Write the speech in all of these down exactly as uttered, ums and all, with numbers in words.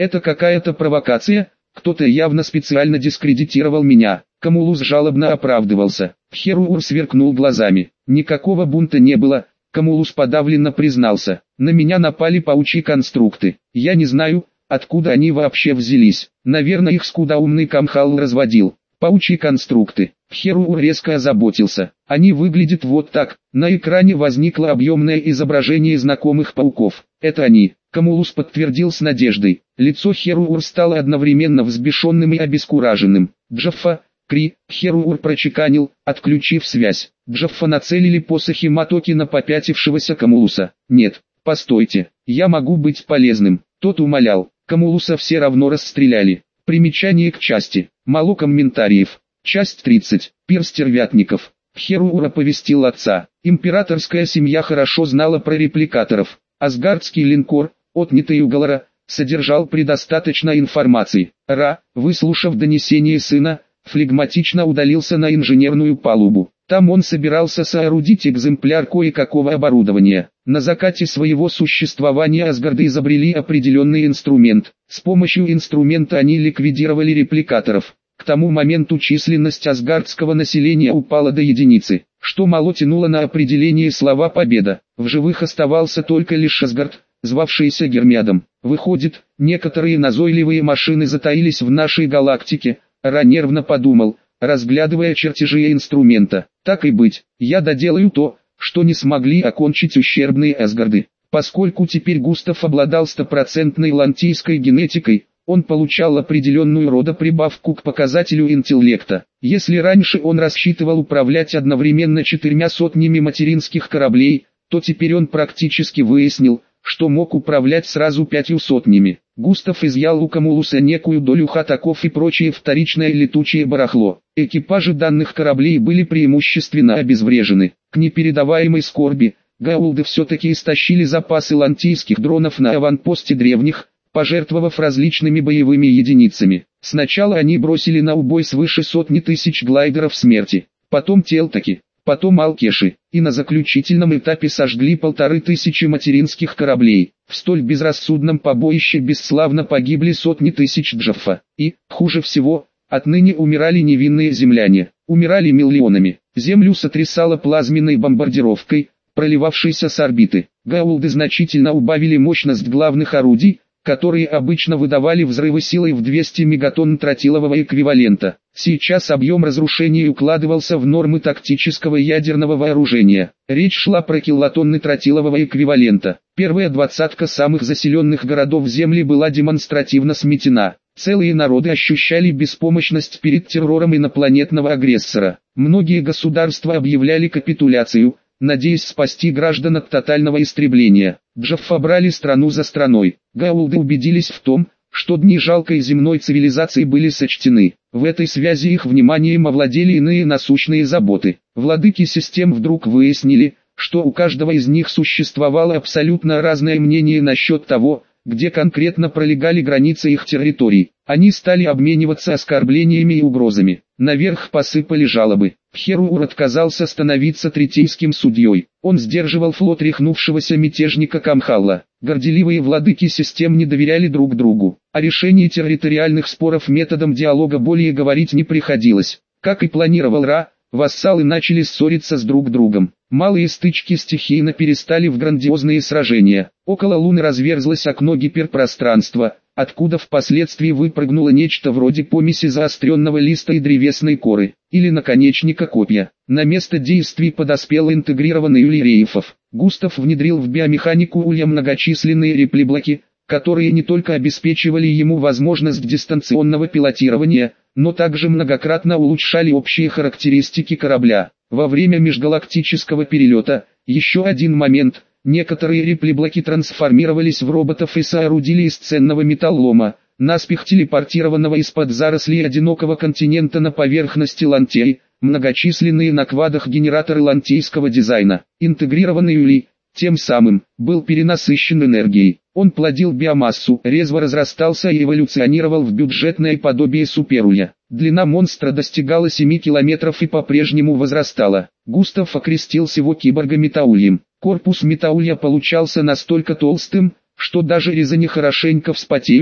Это какая-то провокация, кто-то явно специально дискредитировал меня. Камулус жалобно оправдывался. Херуур сверкнул глазами. Никакого бунта не было, Камулус подавленно признался. На меня напали паучьи конструкты. Я не знаю, откуда они вообще взялись. Наверное, их скудоумный Камхал разводил. Паучьи конструкты. Херуур резко озаботился. Они выглядят вот так. На экране возникло объемное изображение знакомых пауков. Это они. Камулус подтвердил с надеждой. Лицо Херуур стало одновременно взбешенным и обескураженным. Джаффа, Кри, Херуур прочеканил, отключив связь. Джаффа нацелили посохи Матоки на попятившегося Камулуса. Нет, постойте, я могу быть полезным. Тот умолял. Камулуса все равно расстреляли. Примечание к части. Мало комментариев. Часть тридцать. Пир стервятников. Херуур оповестил отца. Императорская семья хорошо знала про репликаторов. Асгардский линкор, отнятый у Галара, содержал предостаточно информации. Ра, выслушав донесение сына, флегматично удалился на инженерную палубу. Там он собирался соорудить экземпляр кое-какого оборудования. На закате своего существования Асгарды изобрели определенный инструмент. С помощью инструмента они ликвидировали репликаторов. К тому моменту численность асгардского населения упала до единицы, что мало тянуло на определение слова «победа». В живых оставался только лишь Асгард, звавшийся Гермиадом. Выходит, некоторые назойливые машины затаились в нашей галактике. Ра нервно подумал, разглядывая чертежи инструмента. Так и быть, я доделаю то, что не смогли окончить ущербные Асгарды. Поскольку теперь Густав обладал стопроцентной лантийской генетикой, он получал определенную родоприбавку к показателю интеллекта. Если раньше он рассчитывал управлять одновременно четырьмя сотнями материнских кораблей, то теперь он практически выяснил, что мог управлять сразу пятью сотнями. Густав изъял у Камулуса некую долю хатаков и прочее вторичное летучее барахло. Экипажи данных кораблей были преимущественно обезврежены. К непередаваемой скорби, гаулды все-таки истощили запасы лантийских дронов на аванпосте древних, пожертвовав различными боевыми единицами. Сначала они бросили на убой свыше сотни тысяч глайдеров смерти, потом Телтаки, потом Алкеши, и на заключительном этапе сожгли полторы тысячи материнских кораблей. В столь безрассудном побоище бесславно погибли сотни тысяч Джаффа. И, хуже всего, отныне умирали невинные земляне, умирали миллионами. Землю сотрясало плазменной бомбардировкой, проливавшейся с орбиты. Гаулды значительно убавили мощность главных орудий, которые обычно выдавали взрывы силой в двести мегатонн тротилового эквивалента. Сейчас объем разрушений укладывался в нормы тактического ядерного вооружения. Речь шла про килотонны тротилового эквивалента. Первая двадцатка самых заселенных городов Земли была демонстративно сметена. Целые народы ощущали беспомощность перед террором инопланетного агрессора. Многие государства объявляли капитуляцию, надеясь спасти граждан от тотального истребления. Джаффа брали страну за страной. Гаулды убедились в том, что дни жалкой земной цивилизации были сочтены. В этой связи их вниманием овладели иные насущные заботы. Владыки систем вдруг выяснили, что у каждого из них существовало абсолютно разное мнение насчет того, где конкретно пролегали границы их территорий. Они стали обмениваться оскорблениями и угрозами. Наверх посыпали жалобы. Херуур отказался становиться третейским судьей. Он сдерживал флот рехнувшегося мятежника Камхалла. Горделивые владыки систем не доверяли друг другу. О решении территориальных споров методом диалога более говорить не приходилось. Как и планировал Ра, вассалы начали ссориться с друг другом. Малые стычки стихийно перестали в грандиозные сражения. Около Луны разверзлось окно гиперпространства, откуда впоследствии выпрыгнуло нечто вроде помеси заостренного листа и древесной коры, или наконечника копья. На место действий подоспел интегрированный Улей Рейфов. Густав внедрил в биомеханику Улья многочисленные реплиблоки, которые не только обеспечивали ему возможность дистанционного пилотирования, но также многократно улучшали общие характеристики корабля. Во время межгалактического перелета, еще один момент, некоторые реплиблоки трансформировались в роботов и соорудили из ценного металлома, наспех телепортированного из-под зарослей одинокого континента на поверхности Лантеи, многочисленные на квадах генераторы лантейского дизайна. Интегрированный Улей, тем самым, был перенасыщен энергией. Он плодил биомассу, резво разрастался и эволюционировал в бюджетное подобие суперулья. Длина монстра достигала семи километров и по-прежнему возрастала. Густав окрестил его киборга-метаульем. Корпус метаулья получался настолько толстым, что даже резани хорошенько вспотеют,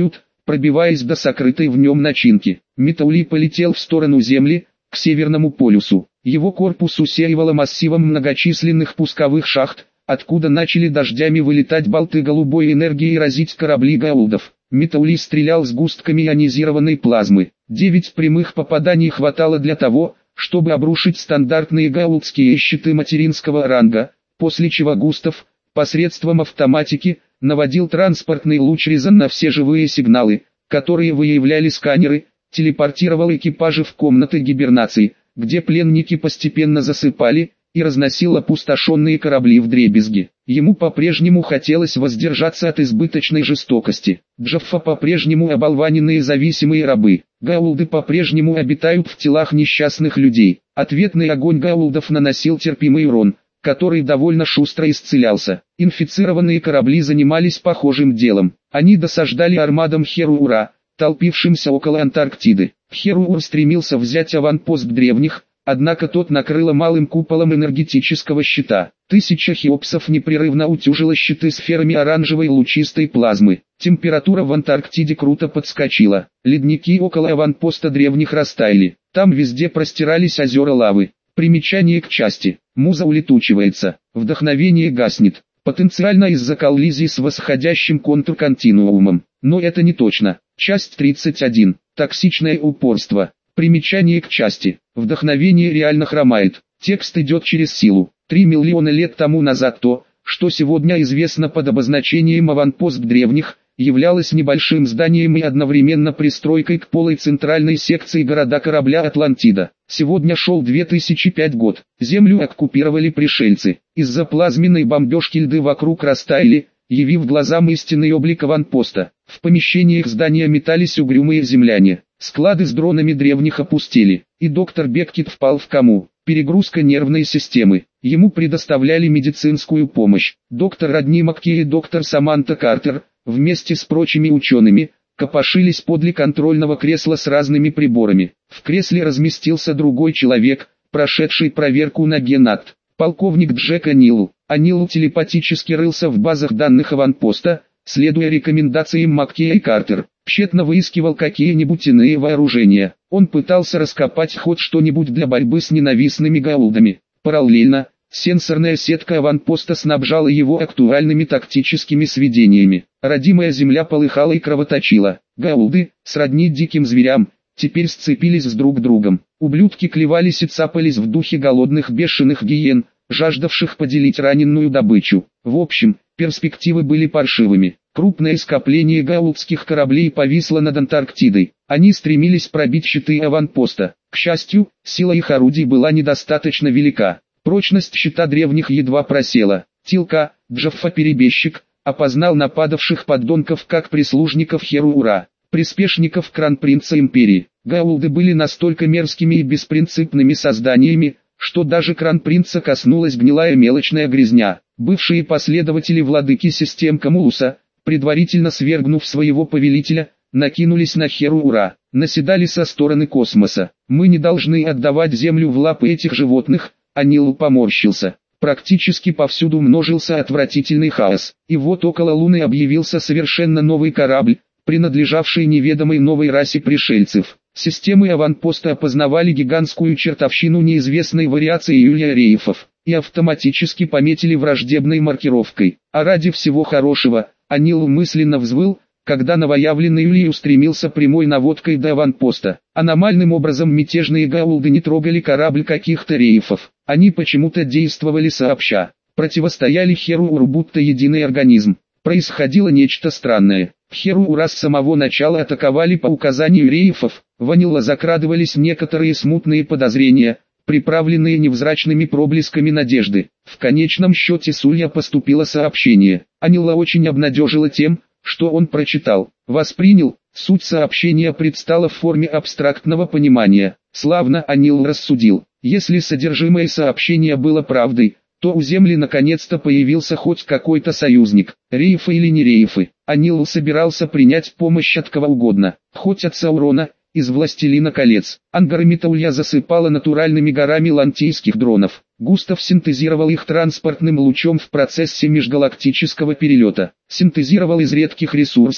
пробиваясь до сокрытой в нем начинки. Метаули полетел в сторону Земли, к Северному полюсу. Его корпус усеивало массивом многочисленных пусковых шахт, откуда начали дождями вылетать болты голубой энергии и разить корабли гаулдов. Метаули стрелял сгустками ионизированной плазмы. Девять прямых попаданий хватало для того, чтобы обрушить стандартные гаулдские щиты материнского ранга, после чего Густав, посредством автоматики, наводил транспортный луч резан на все живые сигналы, которые выявляли сканеры, телепортировал экипажи в комнаты гибернации, где пленники постепенно засыпали, и разносил опустошенные корабли вдребезги. Ему по-прежнему хотелось воздержаться от избыточной жестокости. Джаффа по-прежнему оболваненные зависимые рабы. Гаулды по-прежнему обитают в телах несчастных людей. Ответный огонь гаулдов наносил терпимый урон, который довольно шустро исцелялся. Инфицированные корабли занимались похожим делом. Они досаждали армадам Херуура, толпившимся около Антарктиды. Херуур стремился взять аванпост древних, однако тот накрыло малым куполом энергетического щита. Тысяча хеопсов непрерывно утюжила щиты сферами оранжевой лучистой плазмы. Температура в Антарктиде круто подскочила. Ледники около аванпоста древних растаяли. Там везде простирались озера лавы. Примечание к части. Муза улетучивается. Вдохновение гаснет. Потенциально из-за коллизии с восходящим контрконтинуумом. Но это не точно. Часть тридцать один. Токсичное упорство. Примечание к части. Вдохновение реально хромает. Текст идет через силу. Три миллиона лет тому назад то, что сегодня известно под обозначением аванпост древних, являлось небольшим зданием и одновременно пристройкой к полой центральной секции города корабля Атлантида. Сегодня шел две тысячи пятый год. Землю оккупировали пришельцы. Из-за плазменной бомбежки льды вокруг растаяли, явив глазам истинный облик аванпоста. В помещениях здания метались угрюмые земляне. Склады с дронами древних опустели, и доктор Беккет впал в кому. Перегрузка нервной системы. Ему предоставляли медицинскую помощь. Доктор Родни Макки и доктор Саманта Картер, вместе с прочими учеными, копошились подле контрольного кресла с разными приборами. В кресле разместился другой человек, прошедший проверку на генат. Полковник Джек Анилл. Анилл телепатически рылся в базах данных аванпоста, следуя рекомендациям Макки и Картер. Тщетно выискивал какие-нибудь иные вооружения. Он пытался раскопать хоть что-нибудь для борьбы с ненавистными гаулдами. Параллельно, сенсорная сетка аванпоста снабжала его актуальными тактическими сведениями. Родимая земля полыхала и кровоточила. Гаулды, сродни диким зверям, теперь сцепились с друг другом. Ублюдки клевались и цапались в духе голодных бешеных гиен, жаждавших поделить раненую добычу. В общем, перспективы были паршивыми. Крупное скопление гаулдских кораблей повисло над Антарктидой. Они стремились пробить щиты аванпоста. К счастью, сила их орудий была недостаточно велика. Прочность щита древних едва просела. Тилка, Джаффа-перебежчик, опознал нападавших подонков как прислужников Херуура, приспешников кронпринца империи. Гаулды были настолько мерзкими и беспринципными созданиями, что даже кронпринца коснулась гнилая мелочная грязня. Бывшие последователи владыки систем Камулуса, предварительно свергнув своего повелителя, накинулись на Херуура, наседали со стороны космоса. Мы не должны отдавать землю в лапы этих животных. Анилл поморщился. Практически повсюду множился отвратительный хаос. И вот около Луны объявился совершенно новый корабль, принадлежавший неведомой новой расе пришельцев. Системы аванпоста опознавали гигантскую чертовщину неизвестной вариации Юлия Рейфов и автоматически пометили враждебной маркировкой. А ради всего хорошего, Анилл мысленно взвыл, когда новоявленный Юлий устремился прямой наводкой до аванпоста. Аномальным образом мятежные гаулды не трогали корабль каких-то рейфов. Они почему-то действовали сообща, противостояли Херууру будто единый организм. Происходило нечто странное. Херуура с самого начала атаковали по указанию рейфов. В Анилла закрадывались некоторые смутные подозрения, приправленные невзрачными проблесками надежды. В конечном счете с Улья поступило сообщение. Анилла очень обнадежило тем, что он прочитал, воспринял. Суть сообщения предстала в форме абстрактного понимания. Славно, Анилл рассудил. Если содержимое сообщения было правдой, то у Земли наконец-то появился хоть какой-то союзник. Рейфы или не рейфы, Анилл собирался принять помощь от кого угодно, хоть от Саурона, из «Властелина колец». Ангарамита Улья засыпала натуральными горами лантийских дронов. Густав синтезировал их транспортным лучом в процессе межгалактического перелета. Синтезировал из редких ресурсов,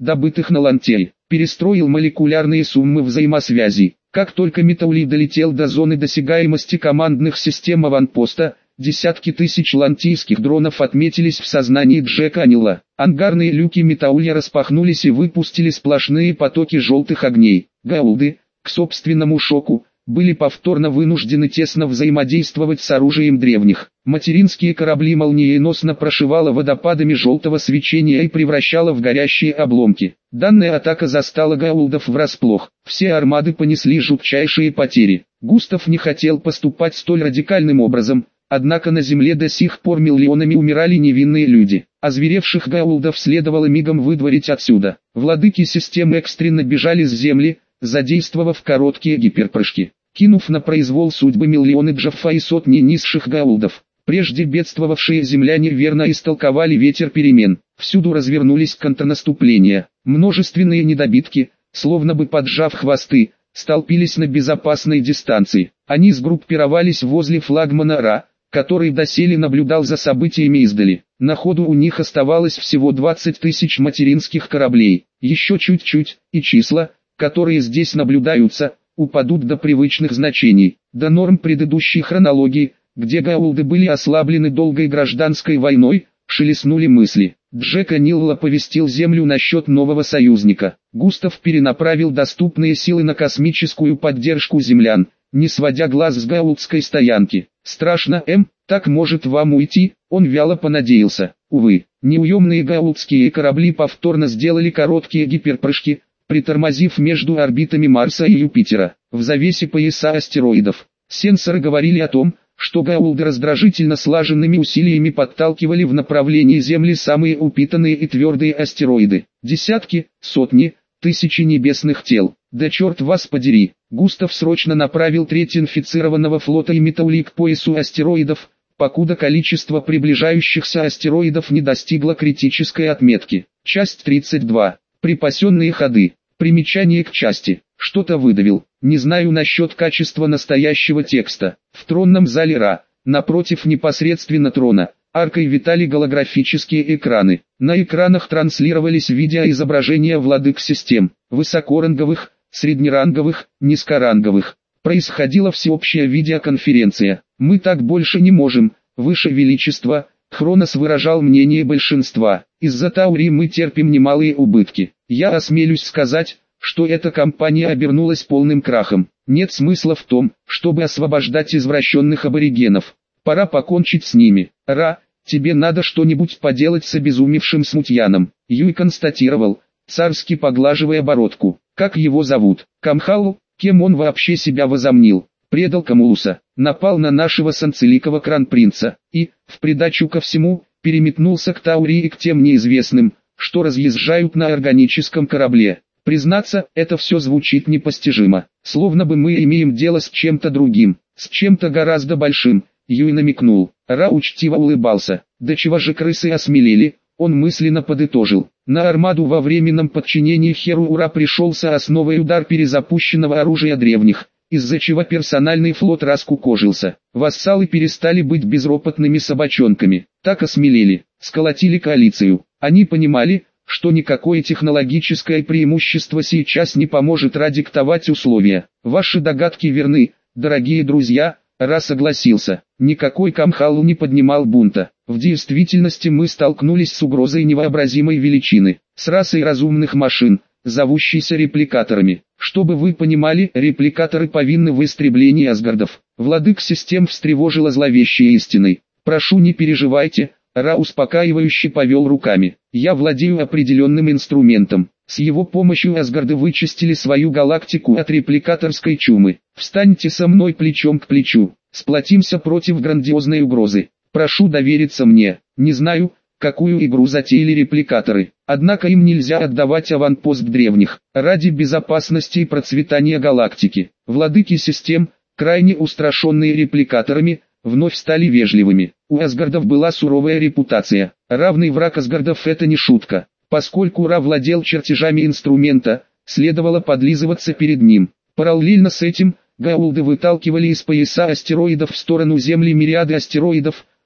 добытых на Лантее, перестроил молекулярные суммы взаимосвязи. Как только Метаули долетел до зоны досягаемости командных систем аванпоста, десятки тысяч лантийских дронов отметились в сознании Джека Анила. Ангарные люки Метауля распахнулись и выпустили сплошные потоки желтых огней. Гаулды, к собственному шоку, были повторно вынуждены тесно взаимодействовать с оружием древних. Материнские корабли молниеносно прошивало водопадами желтого свечения и превращало в горящие обломки. Данная атака застала гаулдов врасплох. Все армады понесли жутчайшие потери. Густав не хотел поступать столь радикальным образом, однако на земле до сих пор миллионами умирали невинные люди. Озверевших гаулдов следовало мигом выдворить отсюда. Владыки системы экстренно бежали с земли, задействовав короткие гиперпрыжки, кинув на произвол судьбы миллионы джаффа и сотни низших гаулдов. Прежде бедствовавшие земляне верно истолковали ветер перемен. Всюду развернулись контрнаступления. Множественные недобитки, словно бы поджав хвосты, столпились на безопасной дистанции. Они сгруппировались возле флагмана Ра, который доселе наблюдал за событиями издали. На ходу у них оставалось всего двадцать тысяч материнских кораблей. Еще чуть-чуть, и числа, которые здесь наблюдаются, упадут до привычных значений, до норм предыдущей хронологии, где гаулды были ослаблены долгой гражданской войной, шелестнули мысли. Джек Анил оповестил Землю насчет нового союзника. Густав перенаправил доступные силы на космическую поддержку землян, не сводя глаз с гаулдской стоянки. «Страшно, М, так может вам уйти?» Он вяло понадеялся. Увы, неуемные гаулдские корабли повторно сделали короткие гиперпрыжки, притормозив между орбитами Марса и Юпитера, в завесе пояса астероидов. Сенсоры говорили о том, что гаулды раздражительно слаженными усилиями подталкивали в направлении Земли самые упитанные и твердые астероиды. Десятки, сотни, тысячи небесных тел. Да черт вас подери! Густав срочно направил треть инфицированного флота и Метаули к поясу астероидов, покуда количество приближающихся астероидов не достигло критической отметки. Часть тридцать два. Припасенные ходы. Примечание к части. Что-то выдавил. Не знаю насчет качества настоящего текста. В тронном зале Ра, напротив непосредственно трона, аркой витали голографические экраны. На экранах транслировались видеоизображения владык систем, высокоранговых, среднеранговых, низкоранговых. Происходила всеобщая видеоконференция. «Мы так больше не можем, Ваше Величество», Хронос выражал мнение большинства. «Из-за Таури мы терпим немалые убытки. Я осмелюсь сказать, что эта кампания обернулась полным крахом. Нет смысла в том, чтобы освобождать извращенных аборигенов. Пора покончить с ними. Ра, тебе надо что-нибудь поделать с обезумевшим смутьяном». Юй констатировал, царски поглаживая бородку. «Как его зовут? Камхал? Кем он вообще себя возомнил? Предал Камулуса, напал на нашего санцеликого кронпринца и, в придачу ко всему, переметнулся к Таури и к тем неизвестным, что разъезжают на органическом корабле. Признаться, это все звучит непостижимо, словно бы мы имеем дело с чем-то другим, с чем-то гораздо большим». Юй намекнул. Ра учтиво улыбался. «Да чего же крысы осмелели?» Он мысленно подытожил. На армаду во временном подчинении Херу-Ура пришелся основой удар перезапущенного оружия древних, из-за чего персональный флот раскукожился. Вассалы перестали быть безропотными собачонками, так осмелели, сколотили коалицию. Они понимали, что никакое технологическое преимущество сейчас не поможет радиктовать условия. Ваши догадки верны, дорогие друзья. Ра согласился. Никакой Камхалу не поднимал бунта. В действительности мы столкнулись с угрозой невообразимой величины, с расой разумных машин, зовущейся репликаторами. Чтобы вы понимали, репликаторы повинны в истреблении Асгардов. Владык систем встревожила зловещей истиной. «Прошу, не переживайте», Ра успокаивающе повел руками. «Я владею определенным инструментом. С его помощью Асгарды вычистили свою галактику от репликаторской чумы. Встаньте со мной плечом к плечу, сплотимся против грандиозной угрозы. Прошу довериться мне. Не знаю, какую игру затеяли репликаторы, однако им нельзя отдавать аванпост древних, ради безопасности и процветания галактики. Владыки систем, крайне устрашенные репликаторами, вновь стали вежливыми. У Асгардов была суровая репутация. Равный враг Асгардов — это не шутка. Поскольку Ра владел чертежами инструмента, следовало подлизываться перед ним. Параллельно с этим, гаулды выталкивали из пояса астероидов в сторону Земли мириады астероидов,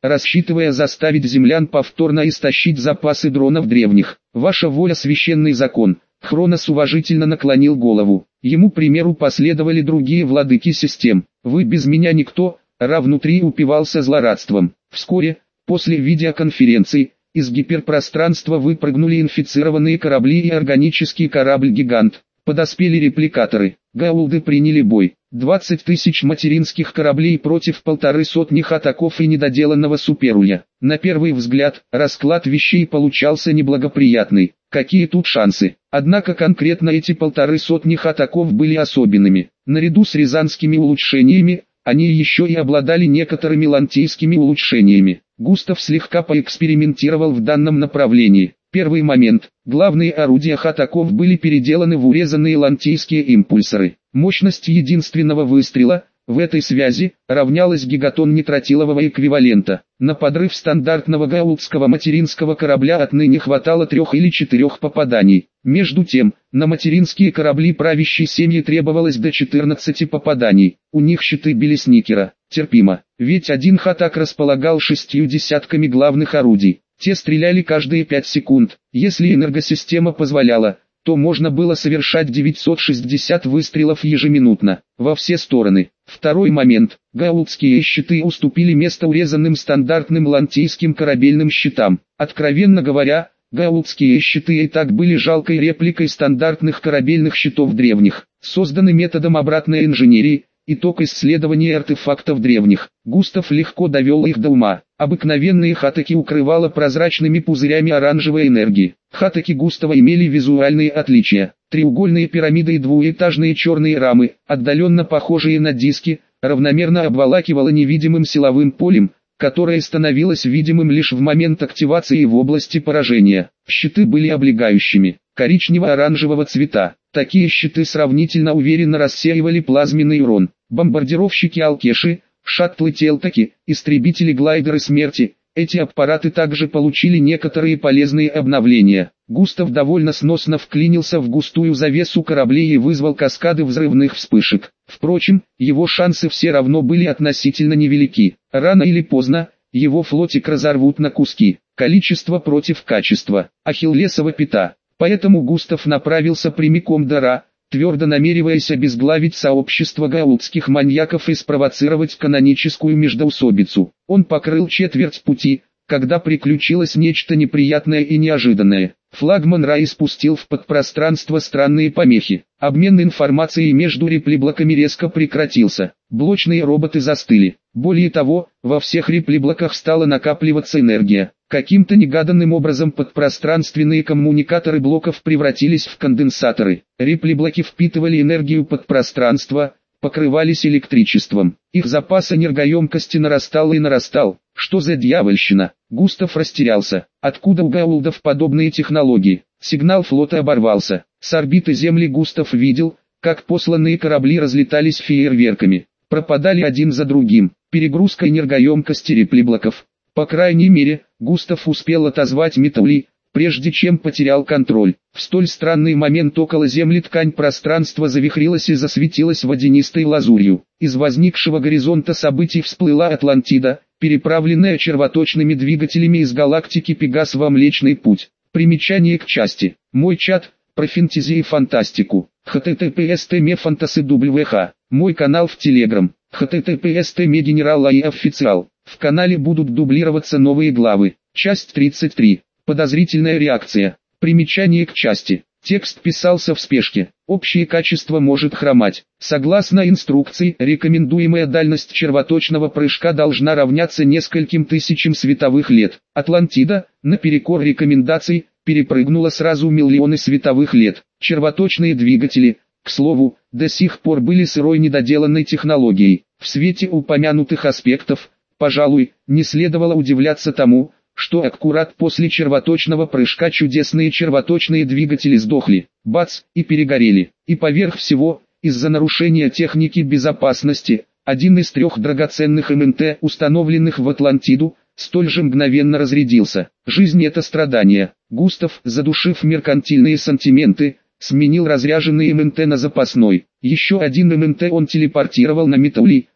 рассчитывая заставить землян повторно истощить запасы дронов древних. Ваша воля — священный закон. Хронос уважительно наклонил голову. Ему примеру последовали другие владыки систем. Вы без меня никто. Ра внутри упивался злорадством. Вскоре, после видеоконференции, из гиперпространства выпрыгнули инфицированные корабли и органический корабль-гигант. Подоспели репликаторы. Гаулды приняли бой. двадцать тысяч материнских кораблей против полторы сотни хатаков и недоделанного суперуля. На первый взгляд, расклад вещей получался неблагоприятный. Какие тут шансы? Однако конкретно эти полторы сотни хатаков были особенными. Наряду с рязанскими улучшениями, они еще и обладали некоторыми лантийскими улучшениями. Густав слегка поэкспериментировал в данном направлении. Первый момент. Главные орудия хатаков были переделаны в урезанные лантийские импульсоры. Мощность единственного выстрела, в этой связи, равнялась гигатон нитротилового эквивалента. На подрыв стандартного гаулдского материнского корабля отныне хватало трех или четырех попаданий. Между тем, на материнские корабли правящей семьи требовалось до четырнадцати попаданий. У них щиты Белесникера. Терпимо. Ведь один хатак располагал шестью десятками главных орудий. Те стреляли каждые пять секунд. Если энергосистема позволяла, то можно было совершать девятьсот шестьдесят выстрелов ежеминутно, во все стороны. Второй момент. Гаулдские щиты уступили место урезанным стандартным лантийским корабельным щитам. Откровенно говоря, гаулдские щиты и так были жалкой репликой стандартных корабельных щитов древних, созданы методом обратной инженерии. Итог исследования артефактов древних. Густав легко довел их до ума. Обыкновенные хатаки укрывало прозрачными пузырями оранжевой энергии. Хатаки Густава имели визуальные отличия. Треугольные пирамиды и двуэтажные черные рамы, отдаленно похожие на диски, равномерно обволакивало невидимым силовым полем, которое становилось видимым лишь в момент активации в области поражения. Щиты были облегающими, коричнево-оранжевого цвета. Такие щиты сравнительно уверенно рассеивали плазменный урон. Бомбардировщики Алкеши, шаттлы Телтаки, истребители-глайдеры смерти. Эти аппараты также получили некоторые полезные обновления. Густав довольно сносно вклинился в густую завесу кораблей и вызвал каскады взрывных вспышек. Впрочем, его шансы все равно были относительно невелики. Рано или поздно, его флотик разорвут на куски. Количество против качества. Ахиллесова пята. Поэтому Густав направился прямиком до Ра, твердо намереваясь обезглавить сообщество гаулдских маньяков и спровоцировать каноническую междоусобицу. Он покрыл четверть пути, когда приключилось нечто неприятное и неожиданное. Флагман Ра испустил в подпространство странные помехи. Обмен информацией между реплиблоками резко прекратился. Блочные роботы застыли. Более того, во всех реплиблоках стала накапливаться энергия. Каким-то негаданным образом подпространственные коммуникаторы блоков превратились в конденсаторы. Реплиблоки впитывали энергию подпространства, покрывались электричеством. Их запас энергоемкости нарастал и нарастал. Что за дьявольщина? Густав растерялся. Откуда у гаулдов подобные технологии? Сигнал флота оборвался. С орбиты Земли Густав видел, как посланные корабли разлетались фейерверками. Пропадали один за другим. Перегрузка энергоемкости реплиблоков. По крайней мере, Густав успел отозвать металли, прежде чем потерял контроль. В столь странный момент около Земли ткань пространства завихрилась и засветилась водянистой лазурью. Из возникшего горизонта событий всплыла Атлантида, переправленная червоточными двигателями из галактики Пегас во Млечный Путь. Примечание к части. Мой чат, про фэнтези и фантастику. эйч ти ти пи эс точка фантаси дабл ю эйч. Мой канал в Телеграм. эйч ти ти пи эс точка генерал и официал. В канале будут дублироваться новые главы. Часть тридцать три. Подозрительная реакция. Примечание к части. Текст писался в спешке. Общее качество может хромать. Согласно инструкции, рекомендуемая дальность червоточного прыжка должна равняться нескольким тысячам световых лет. Атлантида, наперекор рекомендаций, перепрыгнула сразу миллионы световых лет. Червоточные двигатели, к слову, до сих пор были сырой недоделанной технологией. В свете упомянутых аспектов, пожалуй, не следовало удивляться тому, что аккурат после червоточного прыжка чудесные червоточные двигатели сдохли, бац, и перегорели. И поверх всего, из-за нарушения техники безопасности, один из трех драгоценных эм эн тэ, установленных в Атлантиду, столь же мгновенно разрядился. Жизнь — это страдание. Густав, задушив меркантильные сантименты, сменил разряженный эм эн тэ на запасной. Еще один эм эн тэ он телепортировал на металли,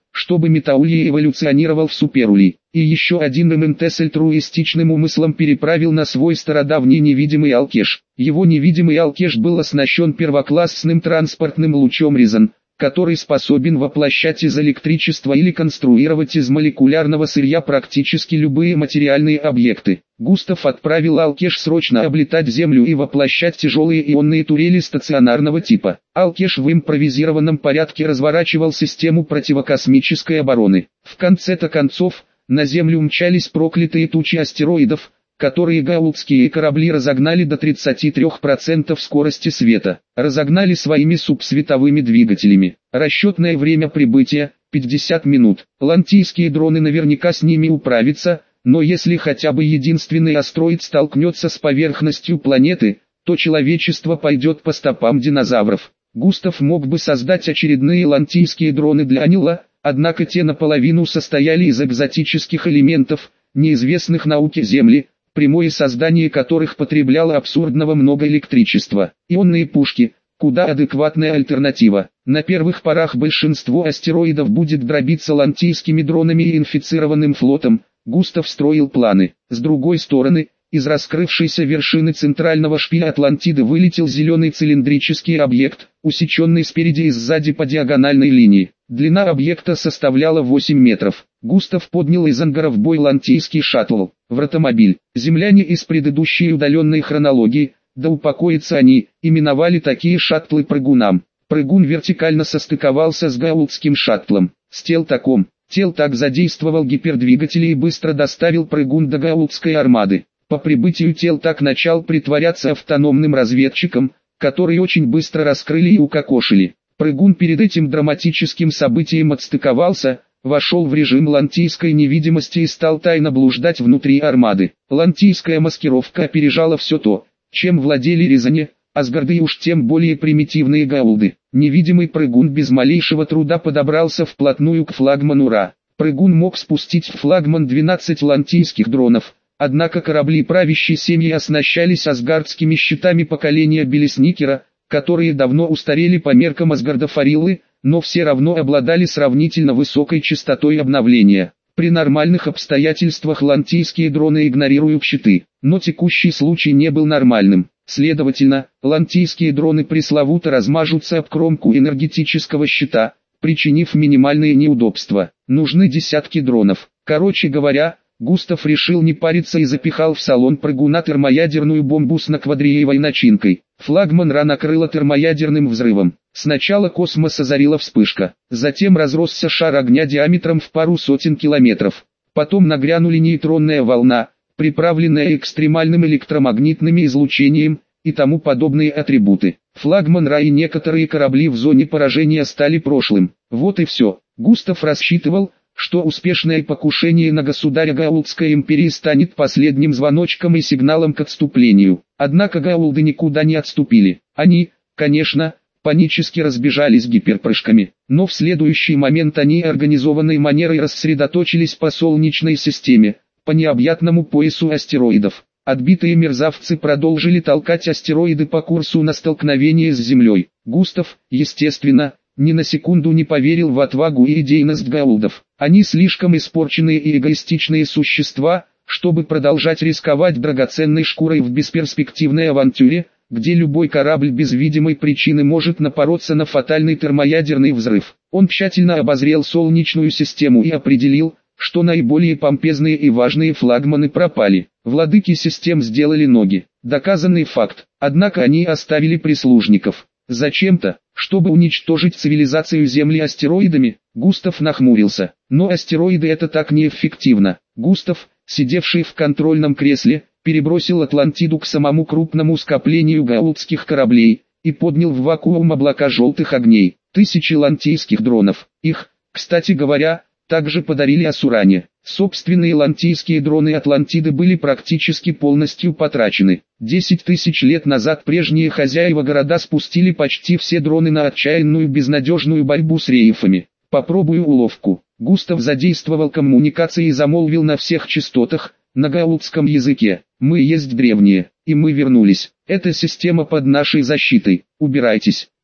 чтобы Метаулий эволюционировал в Суперулий. И еще один эм эм тэ с альтруистичным умыслом переправил на свой стародавний невидимый Алкеш. Его невидимый Алкеш был оснащен первоклассным транспортным лучом Резон, который способен воплощать из электричества или конструировать из молекулярного сырья практически любые материальные объекты. Густав отправил Алкеш срочно облетать Землю и воплощать тяжелые ионные турели стационарного типа. Алкеш в импровизированном порядке разворачивал систему противокосмической обороны. В конце-то концов, на Землю мчались проклятые тучи астероидов, которые гаултские корабли разогнали до тридцати трёх процентов скорости света, разогнали своими субсветовыми двигателями. Расчетное время прибытия – пятьдесят минут. Лантийские дроны наверняка с ними управятся, но если хотя бы единственный астероид столкнется с поверхностью планеты, то человечество пойдет по стопам динозавров. Густав мог бы создать очередные лантийские дроны для Анила, однако те наполовину состояли из экзотических элементов, неизвестных науке Земли, прямое создание которых потребляло абсурдного много электричества. Ионные пушки – куда адекватная альтернатива. На первых порах большинство астероидов будет дробиться лантийскими дронами и инфицированным флотом. Густав строил планы. С другой стороны, из раскрывшейся вершины центрального шпиля Атлантиды вылетел зеленый цилиндрический объект, усеченный спереди и сзади по диагональной линии. Длина объекта составляла восемь метров. Густав поднял из ангара в бой лантийский шаттл, вратомобиль. Земляне из предыдущей удаленной хронологии, да упокоятся они, именовали такие шаттлы прыгуном. Прыгун вертикально состыковался с гаултским шаттлом. С Телтаком. Телтак задействовал гипердвигатели и быстро доставил прыгун до гаултской армады. По прибытию Телтак начал притворяться автономным разведчиком, который очень быстро раскрыли и укокошили. Прыгун перед этим драматическим событием отстыковался, вошел в режим лантийской невидимости и стал тайно блуждать внутри армады. Лантийская маскировка опережала все то, чем владели Резоне, Асгарды и уж тем более примитивные гаулды. Невидимый прыгун без малейшего труда подобрался вплотную к флагману Ра. Прыгун мог спустить в флагман двенадцать лантийских дронов, однако корабли правящей семьи оснащались асгардскими щитами поколения Белесникера, которые давно устарели по меркам Асгардофариллы, но все равно обладали сравнительно высокой частотой обновления. При нормальных обстоятельствах лантийские дроны игнорируют щиты, но текущий случай не был нормальным. Следовательно, лантийские дроны пресловуто размажутся об кромку энергетического щита, причинив минимальные неудобства. Нужны десятки дронов. Короче говоря, Густав решил не париться и запихал в салон прыгуна термоядерную бомбу с наквадриевой начинкой. Флагман Ра накрыло термоядерным взрывом. Сначала космос озарила вспышка, затем разросся шар огня диаметром в пару сотен километров. Потом нагрянули нейтронная волна, приправленная экстремальным электромагнитным излучением, и тому подобные атрибуты. Флагман Ра и некоторые корабли в зоне поражения стали прошлым. Вот и все. Густав рассчитывал, что успешное покушение на государя Гаултской империи станет последним звоночком и сигналом к отступлению. Однако гаулды никуда не отступили. Они, конечно, панически разбежались гиперпрыжками, но в следующий момент они организованной манерой рассредоточились по Солнечной системе, по необъятному поясу астероидов. Отбитые мерзавцы продолжили толкать астероиды по курсу на столкновение с Землей. Густав, естественно, ни на секунду не поверил в отвагу и идейность гаулдов. Они слишком испорченные и эгоистичные существа, чтобы продолжать рисковать драгоценной шкурой в бесперспективной авантюре, где любой корабль без видимой причины может напороться на фатальный термоядерный взрыв. Он тщательно обозрел Солнечную систему и определил, что наиболее помпезные и важные флагманы пропали. Владыки систем сделали ноги. Доказанный факт. Однако они оставили прислужников. Зачем-то, чтобы уничтожить цивилизацию Земли астероидами. Густав нахмурился. Но астероиды это так неэффективно. Густав, сидевший в контрольном кресле, перебросил Атлантиду к самому крупному скоплению гаултских кораблей и поднял в вакуум облака желтых огней. Тысячи лантийских дронов. Их, кстати говоря, также подарили Асуране. Собственные лантийские дроны Атлантиды были практически полностью потрачены. Десять тысяч лет назад прежние хозяева города спустили почти все дроны на отчаянную безнадежную борьбу с рейфами. Попробую уловку. Густав задействовал коммуникации и замолвил на всех частотах, на гаултском языке. Мы есть древние, и мы вернулись. Эта система под нашей защитой. Убирайтесь.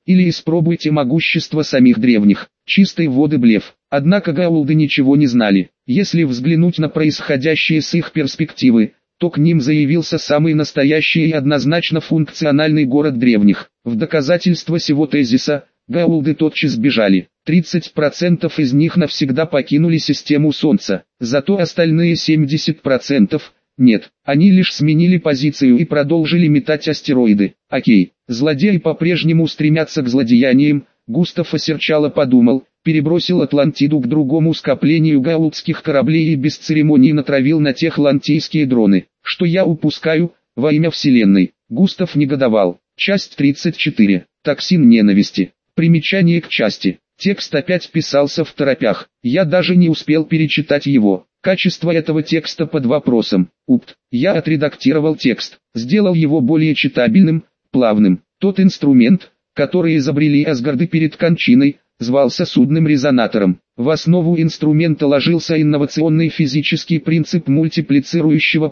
или испробуйте могущество самих древних. Чистой воды блеф. Однако гаулды ничего не знали. Если взглянуть на происходящее с их перспективы, то к ним заявился самый настоящий и однозначно функциональный город древних. В доказательство сего тезиса, гаулды тотчас бежали. тридцать процентов из них навсегда покинули систему Солнца, зато остальные семьдесят процентов нет. Они лишь сменили позицию и продолжили метать астероиды. Окей, злодеи по-прежнему стремятся к злодеяниям, Густав осерчало подумал, перебросил Атлантиду к другому скоплению гаулдских кораблей и без церемоний натравил на тех лантийские дроны. Что я упускаю, во имя Вселенной? Густав негодовал. Часть тридцать четыре. Токсин ненависти. Примечание к части. Текст опять писался второпях. Я даже не успел перечитать его. Качество этого текста под вопросом. Упт. Я отредактировал текст, сделал его более читабельным, плавным. Тот инструмент, который изобрели Асгарды перед кончиной, звался судным резонатором. В основу инструмента ложился инновационный физический принцип мультиплицирующего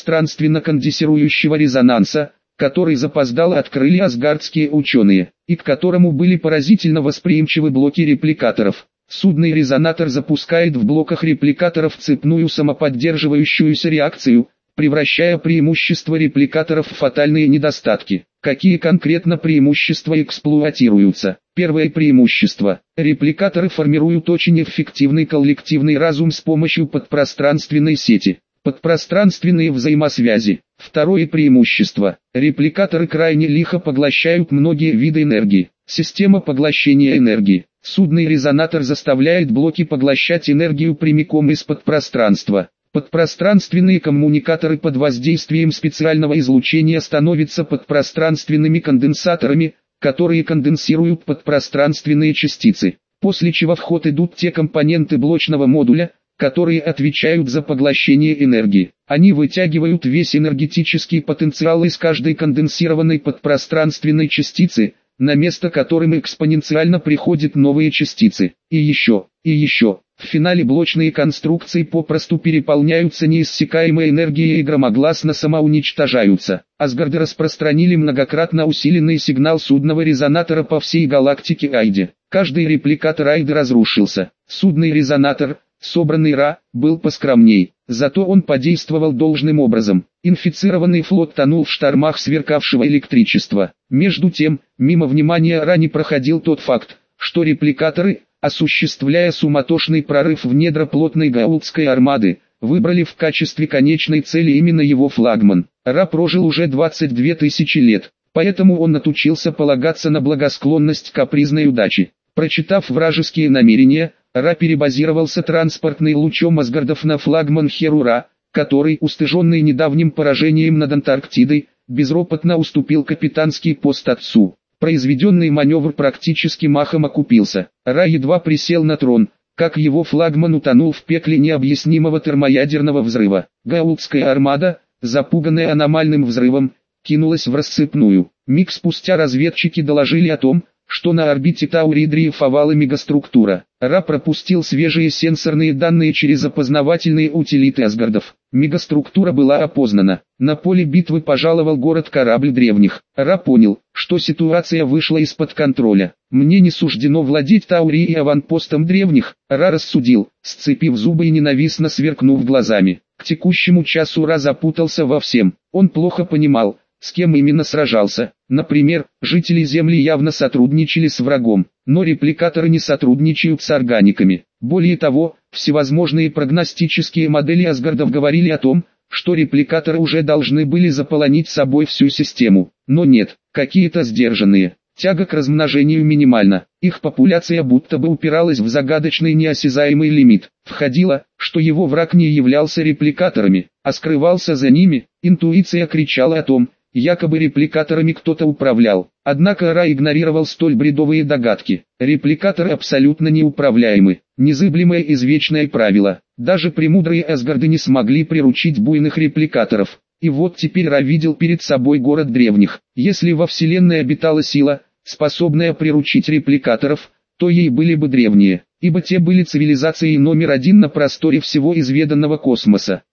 подпространственно-конденсирующего резонанса, который запоздало открыли асгардские ученые, и к которому были поразительно восприимчивы блоки репликаторов. Судный резонатор запускает в блоках репликаторов цепную самоподдерживающуюся реакцию, превращая преимущества репликаторов в фатальные недостатки. Какие конкретно преимущества эксплуатируются? Первое преимущество. Репликаторы формируют очень эффективный коллективный разум с помощью подпространственной сети. Подпространственные взаимосвязи. Второе преимущество. Репликаторы крайне лихо поглощают многие виды энергии. Система поглощения энергии. Судный резонатор заставляет блоки поглощать энергию прямиком из подпространства. Подпространственные коммуникаторы под воздействием специального излучения становятся подпространственными конденсаторами, которые конденсируют подпространственные частицы, после чего в ход идут те компоненты блочного модуля, которые отвечают за поглощение энергии. Они вытягивают весь энергетический потенциал из каждой конденсированной подпространственной частицы, на место которым экспоненциально приходят новые частицы. И еще, и еще. В финале блочные конструкции попросту переполняются неиссякаемой энергией и громогласно самоуничтожаются. Асгарды распространили многократно усиленный сигнал судного резонатора по всей галактике Айде. Каждый репликатор Айды разрушился. Судный резонатор, собранный Ра, был поскромней, зато он подействовал должным образом. Инфицированный флот тонул в штормах сверкавшего электричества. Между тем, мимо внимания Ра не проходил тот факт, что репликаторы, осуществляя суматошный прорыв в недра плотной гаулдской армады, выбрали в качестве конечной цели именно его флагман. Ра прожил уже двадцать две тысячи лет, поэтому он отучился полагаться на благосклонность капризной удачи. Прочитав вражеские намерения, Ра перебазировался транспортный лучом Асгардов на флагман Херу-Ра, который, устыженный недавним поражением над Антарктидой, безропотно уступил капитанский пост отцу. Произведенный маневр практически махом окупился. Ра едва присел на трон, как его флагман утонул в пекле необъяснимого термоядерного взрыва. Гаулдская армада, запуганная аномальным взрывом, кинулась в рассыпную. Миг спустя разведчики доложили о том, что на орбите Тауридриев овал и мегаструктура. Ра пропустил свежие сенсорные данные через опознавательные утилиты Асгардов. Мегаструктура была опознана. На поле битвы пожаловал город-корабль древних. Ра понял, что ситуация вышла из-под контроля. «Мне не суждено владеть Таури и аванпостом древних», Ра рассудил, сцепив зубы и ненавистно сверкнув глазами. К текущему часу Ра запутался во всем. Он плохо понимал, с кем именно сражался. Например, жители Земли явно сотрудничали с врагом, но репликаторы не сотрудничают с органиками. Более того, всевозможные прогностические модели Асгардов говорили о том, что репликаторы уже должны были заполонить собой всю систему. Но нет, какие-то сдержанные. Тяга к размножению минимальна. Их популяция будто бы упиралась в загадочный неосязаемый лимит. Входило, что его враг не являлся репликаторами, а скрывался за ними. Интуиция кричала о том, якобы репликаторами кто-то управлял. Однако Ра игнорировал столь бредовые догадки. Репликаторы абсолютно неуправляемы. Незыблемое извечное правило. Даже премудрые Асгарды не смогли приручить буйных репликаторов. И вот теперь Ра видел перед собой город древних. Если во Вселенной обитала сила, способная приручить репликаторов, то ей были бы древние, ибо те были цивилизацией номер один на просторе всего изведанного космоса.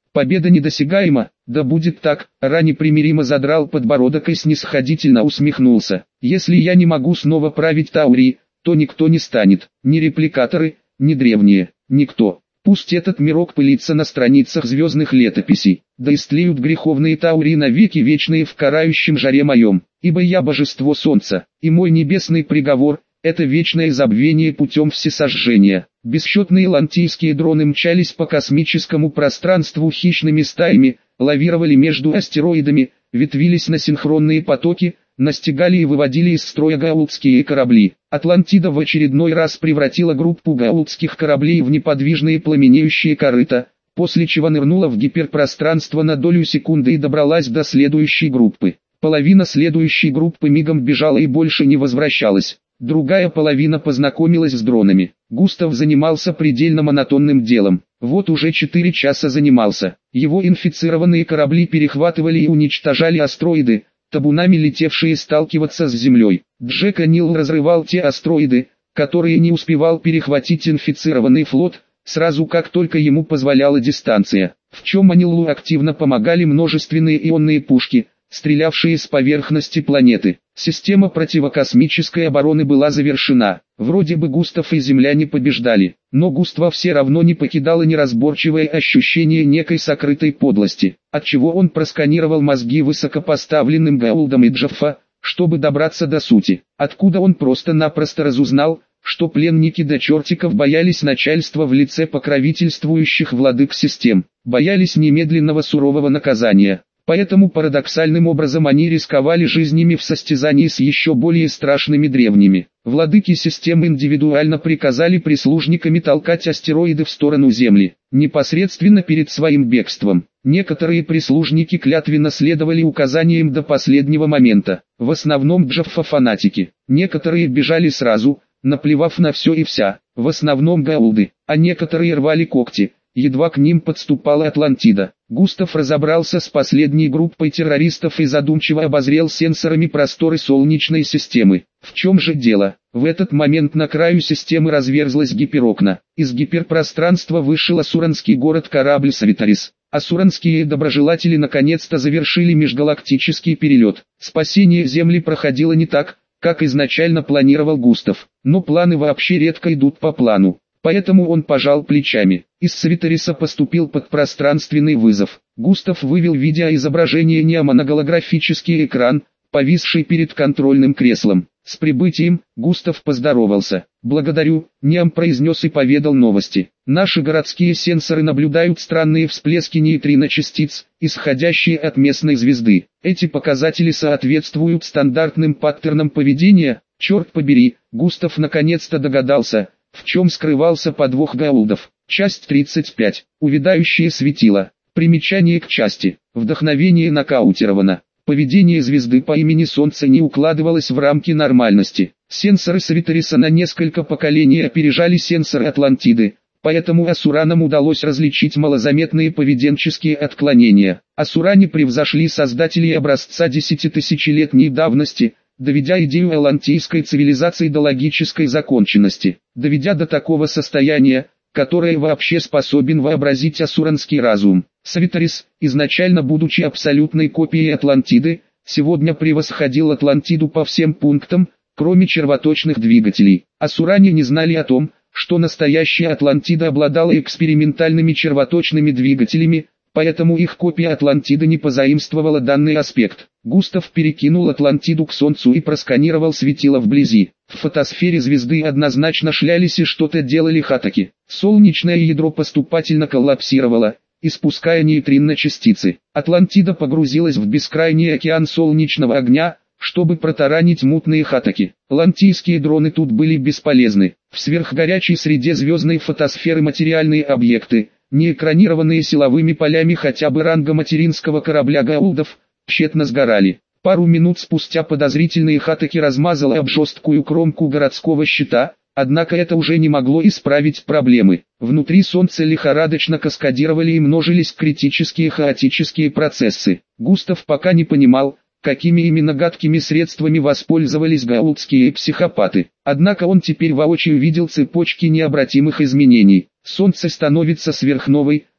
Победа недосягаема, да будет так. Ра непримиримо задрал подбородок и снисходительно усмехнулся. Если я не могу снова править Таури, то никто не станет, ни репликаторы, ни древние, никто. Пусть этот мирок пылится на страницах звездных летописей, да истлеют греховные Таури навеки вечные в карающем жаре моем, ибо я божество солнца, и мой небесный приговор – это вечное забвение путем всесожжения. Бесчетные лантийские дроны мчались по космическому пространству хищными стаями, лавировали между астероидами, ветвились на синхронные потоки, настигали и выводили из строя гаултские корабли. Атлантида в очередной раз превратила группу гаултских кораблей в неподвижные пламенеющие корыта, после чего нырнула в гиперпространство на долю секунды и добралась до следующей группы. Половина следующей группы мигом бежала и больше не возвращалась. Другая половина познакомилась с дронами. Густав занимался предельно монотонным делом. Вот уже четыре часа занимался. Его инфицированные корабли перехватывали и уничтожали астероиды, табунами летевшие сталкиваться с Землей. Джек Нил разрывал те астероиды, которые не успевал перехватить инфицированный флот, сразу как только ему позволяла дистанция. В чем Аниллу активно помогали множественные ионные пушки, стрелявшие с поверхности планеты. Система противокосмической обороны была завершена. Вроде бы Густав и земляне побеждали, но Густава все равно не покидало неразборчивое ощущение некой сокрытой подлости, отчего он просканировал мозги высокопоставленным Гаулдом и Джаффа, чтобы добраться до сути. Откуда он просто-напросто разузнал, что пленники до чертиков боялись начальства в лице покровительствующих владык систем, боялись немедленного сурового наказания. Поэтому парадоксальным образом они рисковали жизнями в состязании с еще более страшными древними. Владыки систем индивидуально приказали прислужниками толкать астероиды в сторону Земли, непосредственно перед своим бегством. Некоторые прислужники клятвенно следовали указаниям до последнего момента, в основном Джаффа-фанатики. Некоторые бежали сразу, наплевав на все и вся, в основном гаулды, а некоторые рвали когти, едва к ним подступала Атлантида. Густав разобрался с последней группой террористов и задумчиво обозрел сенсорами просторы Солнечной системы. В чем же дело? В этот момент на краю системы разверзлось гиперокно. Из гиперпространства вышел асуранский город-корабль Савитарис. Асуранские доброжелатели наконец-то завершили межгалактический перелет. Спасение Земли проходило не так, как изначально планировал Густав. Но планы вообще редко идут по плану. Поэтому он пожал плечами. Из Савитариса поступил подпространственный вызов. Густав вывел видеоизображение Неома на голографический экран, повисший перед контрольным креслом. С прибытием, Густав поздоровался. «Благодарю», Неом произнес и поведал новости. «Наши городские сенсоры наблюдают странные всплески нейтрино-частиц, исходящие от местной звезды. Эти показатели соответствуют стандартным паттернам поведения». Черт побери, Густав наконец-то догадался, в чем скрывался подвох гаулдов. Часть тридцать пять. Увядающее светило. Примечание к части. Вдохновение нокаутировано. Поведение звезды по имени Солнце не укладывалось в рамки нормальности. Сенсоры Савитариса на несколько поколений опережали сенсоры Атлантиды, поэтому асуранам удалось различить малозаметные поведенческие отклонения. Асуране превзошли создателей образца десятитысячелетней давности, доведя идею элантийской цивилизации до логической законченности, доведя до такого состояния, которое вообще способен вообразить асуранский разум. Савитарис, изначально будучи абсолютной копией Атлантиды, сегодня превосходил Атлантиду по всем пунктам, кроме червоточных двигателей. Асуране не знали о том, что настоящая Атлантида обладала экспериментальными червоточными двигателями, поэтому их копия Атлантиды не позаимствовала данный аспект. Густав перекинул Атлантиду к Солнцу и просканировал светило вблизи. В фотосфере звезды однозначно шлялись и что-то делали хатаки. Солнечное ядро поступательно коллапсировало, испуская нейтрино-частицы. Атлантида погрузилась в бескрайний океан солнечного огня, чтобы протаранить мутные хатаки. Лантийские дроны тут были бесполезны. В сверхгорячей среде звездной фотосферы материальные объекты, не экранированные силовыми полями хотя бы ранга материнского корабля гаулдов, тщетно сгорали. Пару минут спустя подозрительные хатаки размазало об жесткую кромку городского щита, однако это уже не могло исправить проблемы. Внутри Солнца лихорадочно каскадировали и множились критические хаотические процессы. Густав пока не понимал, какими именно гадкими средствами воспользовались гаултские психопаты. Однако он теперь воочию видел цепочки необратимых изменений. Солнце становится сверхновой,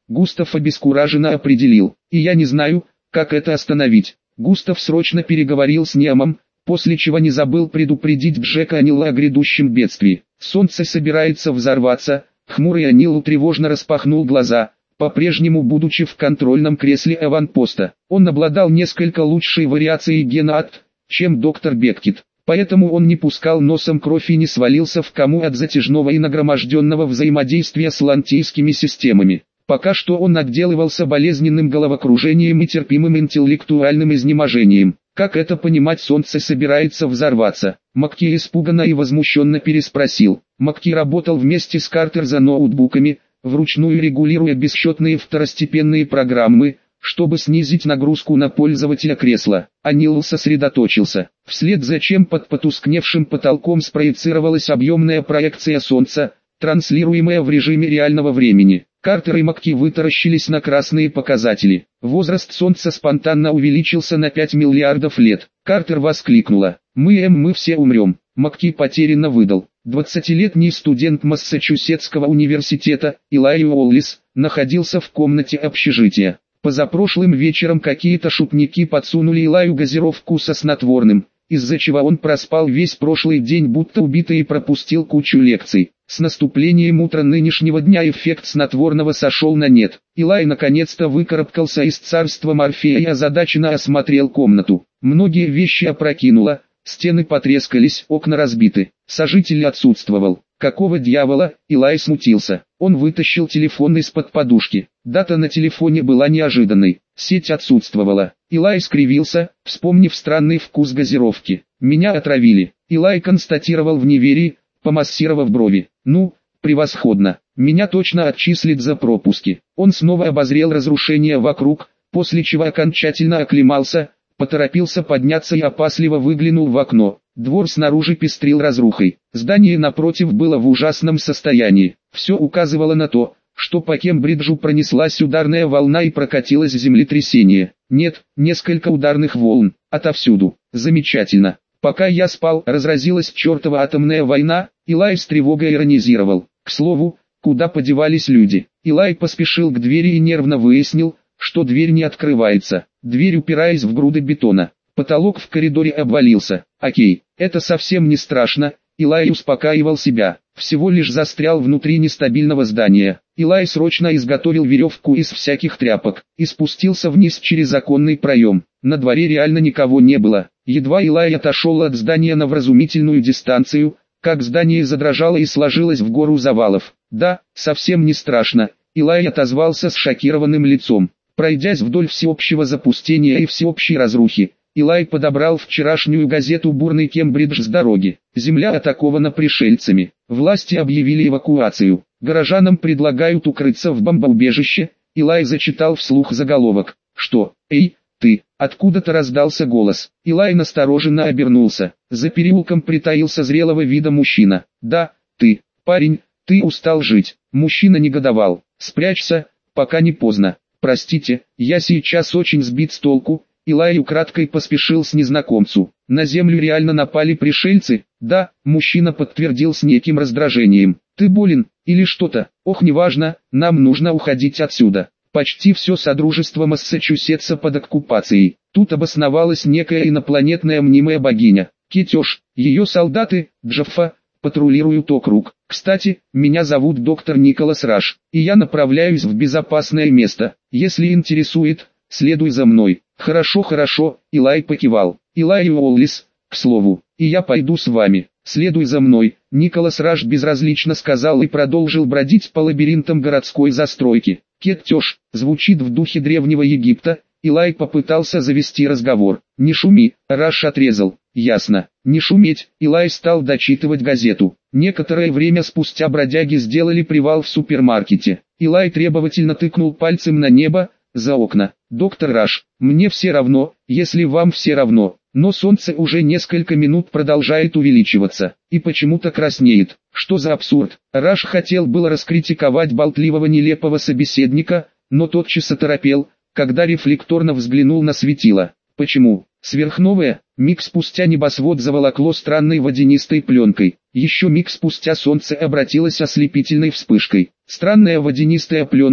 Густав обескураженно определил. И я не знаю, как это остановить. Густав срочно переговорил с Немом, после чего не забыл предупредить Джека Анила о грядущем бедствии. Солнце собирается взорваться. Хмурый Анил тревожно распахнул глаза, по-прежнему будучи в контрольном кресле аванпоста. Он обладал несколько лучшей вариацией гена АТ, чем доктор Беккет. Поэтому он не пускал носом кровь и не свалился в кому от затяжного и нагроможденного взаимодействия с лантийскими системами. Пока что он отделывался болезненным головокружением и терпимым интеллектуальным изнеможением. Как это понимать, солнце собирается взорваться? Макки испуганно и возмущенно переспросил. Макки работал вместе с Картер за ноутбуками, вручную регулируя бесчетные второстепенные программы, чтобы снизить нагрузку на пользователя кресла. Анил сосредоточился. Вслед за чем под потускневшим потолком спроецировалась объемная проекция солнца, транслируемая в режиме реального времени. Картер и Макки вытаращились на красные показатели. Возраст солнца спонтанно увеличился на пять миллиардов лет. Картер воскликнула. «Мы эм, мы все умрем». Макки потерянно выдал. Двадцатилетний студент Массачусетского университета, Илай Уоллис, находился в комнате общежития. Позапрошлым вечером какие-то шутники подсунули Илаю газировку со снотворным, из-за чего он проспал весь прошлый день будто убитый и пропустил кучу лекций. С наступлением утра нынешнего дня эффект снотворного сошел на нет. Илай наконец-то выкарабкался из царства Морфея и озадаченно осмотрел комнату. Многие вещи опрокинуло, стены потрескались, окна разбиты. Сожитель отсутствовал. Какого дьявола? Илай смутился. Он вытащил телефон из-под подушки. Дата на телефоне была неожиданной. Сеть отсутствовала. Илай скривился, вспомнив странный вкус газировки. «Меня отравили». Илай констатировал в неверии, помассировав брови. «Ну, превосходно. Меня точно отчислят за пропуски». Он снова обозрел разрушения вокруг, после чего окончательно оклемался, поторопился подняться и опасливо выглянул в окно. Двор снаружи пестрил разрухой. Здание напротив было в ужасном состоянии. Все указывало на то, что по Кембриджу пронеслась ударная волна и прокатилось землетрясение. Нет, несколько ударных волн, отовсюду. Замечательно. Пока я спал, разразилась чертова атомная война. Илай с тревогой иронизировал. К слову, куда подевались люди? Илай поспешил к двери и нервно выяснил, что дверь не открывается. Дверь, упираясь в груды бетона. Потолок в коридоре обвалился. Окей, это совсем не страшно. Илай успокаивал себя. Всего лишь застрял внутри нестабильного здания. Илай срочно изготовил веревку из всяких тряпок и спустился вниз через оконный проем. На дворе реально никого не было. Едва Илай отошел от здания на вразумительную дистанцию, как здание задрожало и сложилось в гору завалов. Да, совсем не страшно. Илай отозвался с шокированным лицом. Пройдясь вдоль всеобщего запустения и всеобщей разрухи, Илай подобрал вчерашнюю газету «Бурный Кембридж» с дороги. Земля атакована пришельцами. Власти объявили эвакуацию. Горожанам предлагают укрыться в бомбоубежище. Илай зачитал вслух заголовок. «Что? Эй, ты!» Откуда-то раздался голос. Илай настороженно обернулся. За переулком притаился зрелого вида мужчина. «Да, ты, парень, ты устал жить». Мужчина негодовал. «Спрячься, пока не поздно. Простите, я сейчас очень сбит с толку». Илай украдкой поспешил с незнакомцу. «На землю реально напали пришельцы?» «Да», мужчина подтвердил с неким раздражением. «Ты болен, или что-то?» «Ох, неважно, нам нужно уходить отсюда». Почти все содружество Массачусетса под оккупацией. Тут обосновалась некая инопланетная мнимая богиня. Кетёж, ее солдаты, Джаффа, патрулируют округ. Кстати, меня зовут доктор Николас Раш, и я направляюсь в безопасное место. Если интересует, следуй за мной. «Хорошо, хорошо», Илай покивал. «Илай Уоллис, к слову, и я пойду с вами. Следуй за мной», Николас Раш безразлично сказал и продолжил бродить по лабиринтам городской застройки. «Кетёж» звучит в духе древнего Египта. Илай попытался завести разговор. «Не шуми», Раш отрезал. «Ясно, не шуметь». Илай стал дочитывать газету. Некоторое время спустя бродяги сделали привал в супермаркете. Илай требовательно тыкнул пальцем на небо, за окна. «Доктор Раш, мне все равно, если вам все равно, но солнце уже несколько минут продолжает увеличиваться, и почему-то краснеет. Что за абсурд?» Раш хотел было раскритиковать болтливого нелепого собеседника, но тотчас оторопел, когда рефлекторно взглянул на светило. «Почему?» Сверхновая, миг спустя небосвод заволокло странной водянистой пленкой. Еще миг спустя солнце обратилось ослепительной вспышкой. Странная водянистая пленка,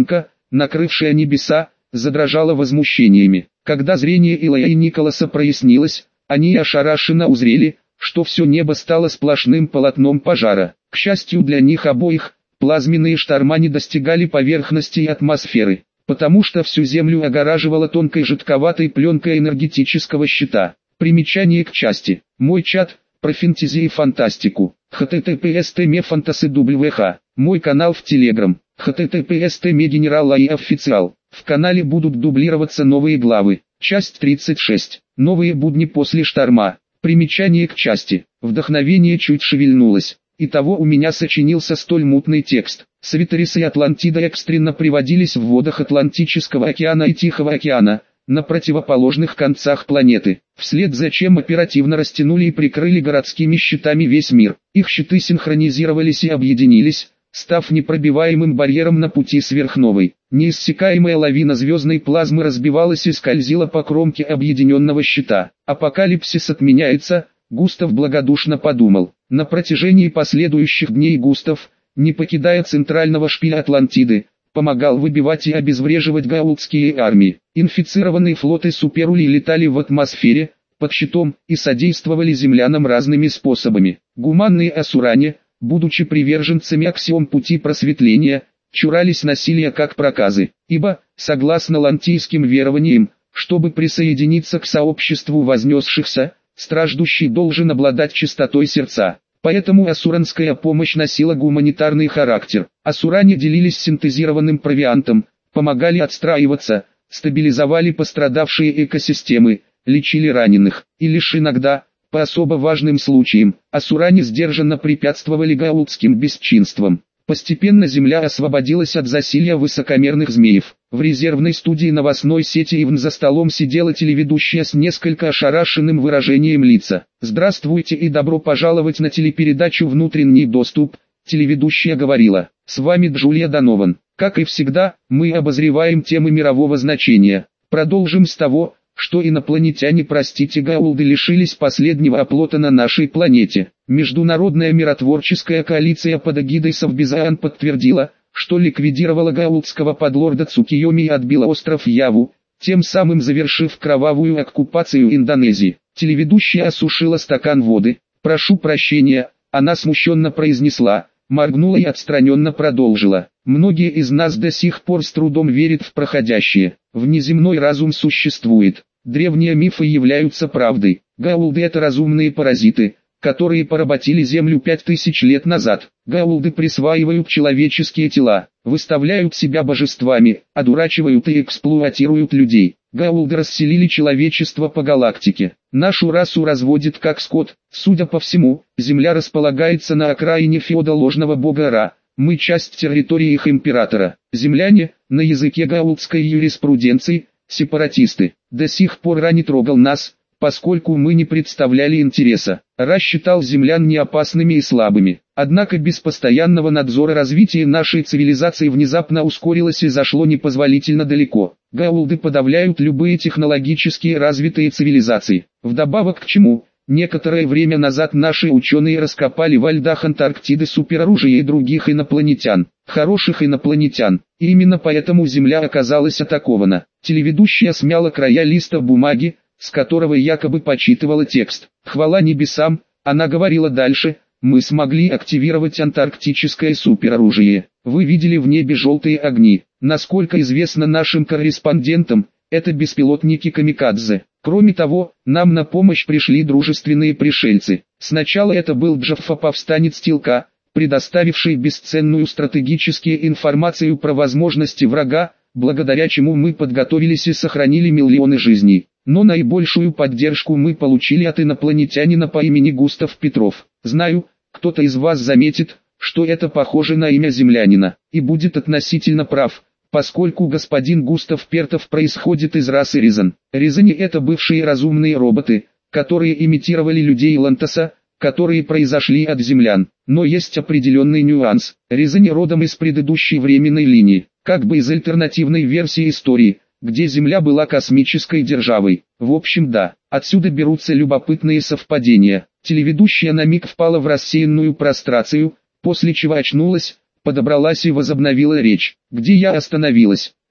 накрывшая небеса, задрожала возмущениями. Когда зрение Илая и Николаса прояснилось, они ошарашенно узрели, что все небо стало сплошным полотном пожара. К счастью для них обоих, плазменные шторма не достигали поверхности и атмосферы, потому что всю Землю огораживала тонкой жидковатой пленкой энергетического щита. Примечание к части. Мой чат, про фэнтези и фантастику. эйч ти ти пи эс точка фантаси дабл ю эйч. Мой канал в Телеграм. эйч ти ти пи эс точка генерал и официал. В канале будут дублироваться новые главы. Часть тридцать шесть. Новые будни после шторма. Примечание к части. Вдохновение чуть шевельнулось. Итого у меня сочинился столь мутный текст. Свитерис и Атлантида экстренно приводились в водах Атлантического океана и Тихого океана, на противоположных концах планеты, вслед за чем оперативно растянули и прикрыли городскими щитами весь мир. Их щиты синхронизировались и объединились, став непробиваемым барьером на пути сверхновой. Неиссякаемая лавина звездной плазмы разбивалась и скользила по кромке объединенного щита. Апокалипсис отменяется, Густав благодушно подумал. На протяжении последующих дней Густав, не покидая центрального шпиля Атлантиды, помогал выбивать и обезвреживать гаултские армии. Инфицированные флоты Суперули летали в атмосфере, под щитом, и содействовали землянам разными способами. Гуманные асуране, будучи приверженцами аксиом пути просветления, чурались насилия как проказы, ибо, согласно лантийским верованиям, чтобы присоединиться к сообществу вознесшихся, страждущий должен обладать чистотой сердца. Поэтому асуранская помощь носила гуманитарный характер. Асуране делились синтезированным провиантом, помогали отстраиваться, стабилизовали пострадавшие экосистемы, лечили раненых, и лишь иногда, по особо важным случаям, асуране сдержанно препятствовали гаултским бесчинствам. Постепенно земля освободилась от засилья высокомерных змеев. В резервной студии новостной сети Ивн за столом сидела телеведущая с несколько ошарашенным выражением лица. «Здравствуйте и добро пожаловать на телепередачу «Внутренний доступ», телеведущая говорила. «С вами Джулия Донован. Как и всегда, мы обозреваем темы мирового значения. Продолжим с того, что инопланетяне, простите, гаулды лишились последнего оплота на нашей планете. Международная миротворческая коалиция под эгидой Совбезаан подтвердила, что ликвидировала гаулдского подлорда Цукиоми и отбила остров Яву, тем самым завершив кровавую оккупацию Индонезии». Телеведущая осушила стакан воды. «Прошу прощения», она смущенно произнесла, моргнула и отстраненно продолжила. «Многие из нас до сих пор с трудом верят в проходящее. Внеземной разум существует. Древние мифы являются правдой. Гаулды — это разумные паразиты, которые поработили Землю пять тысяч лет назад. Гаулды присваивают человеческие тела, выставляют себя божествами, одурачивают и эксплуатируют людей. Гаулды расселили человечество по галактике. Нашу расу разводят как скот. Судя по всему, Земля располагается на окраине феода ложного бога Ра. Мы часть территории их императора. Земляне, на языке гаултской юриспруденции, сепаратисты. До сих пор Ра не трогал нас, поскольку мы не представляли интереса. Ра считал землян неопасными и слабыми. Однако без постоянного надзора развитие нашей цивилизации внезапно ускорилось и зашло непозволительно далеко. Гаулды подавляют любые технологически развитые цивилизации. Вдобавок к чему, некоторое время назад наши ученые раскопали во льдах Антарктиды супероружие и других инопланетян. Хороших инопланетян. И именно поэтому Земля оказалась атакована. Телеведущая смяла края листа бумаги, с которого якобы почитывала текст. Хвала небесам, она говорила дальше: мы смогли активировать антарктическое супероружие. Вы видели в небе желтые огни. Насколько известно нашим корреспондентам, это беспилотники камикадзе. Кроме того, нам на помощь пришли дружественные пришельцы. Сначала это был Джаффа-повстанец Тилка, предоставивший бесценную стратегическую информацию про возможности врага, благодаря чему мы подготовились и сохранили миллионы жизней. Но наибольшую поддержку мы получили от инопланетянина по имени Густав Петров. Знаю, кто-то из вас заметит, что это похоже на имя землянина, и будет относительно прав, поскольку господин Густав Пертов происходит из расы Ризан. Ризани — это бывшие разумные роботы, которые имитировали людей Лантоса, которые произошли от землян. Но есть определенный нюанс. Ризани родом из предыдущей временной линии, как бы из альтернативной версии истории, где Земля была космической державой. В общем, да, отсюда берутся любопытные совпадения. Телеведущая на миг впала в рассеянную прострацию, после чего очнулась, подобралась и возобновила речь. Где я остановилась?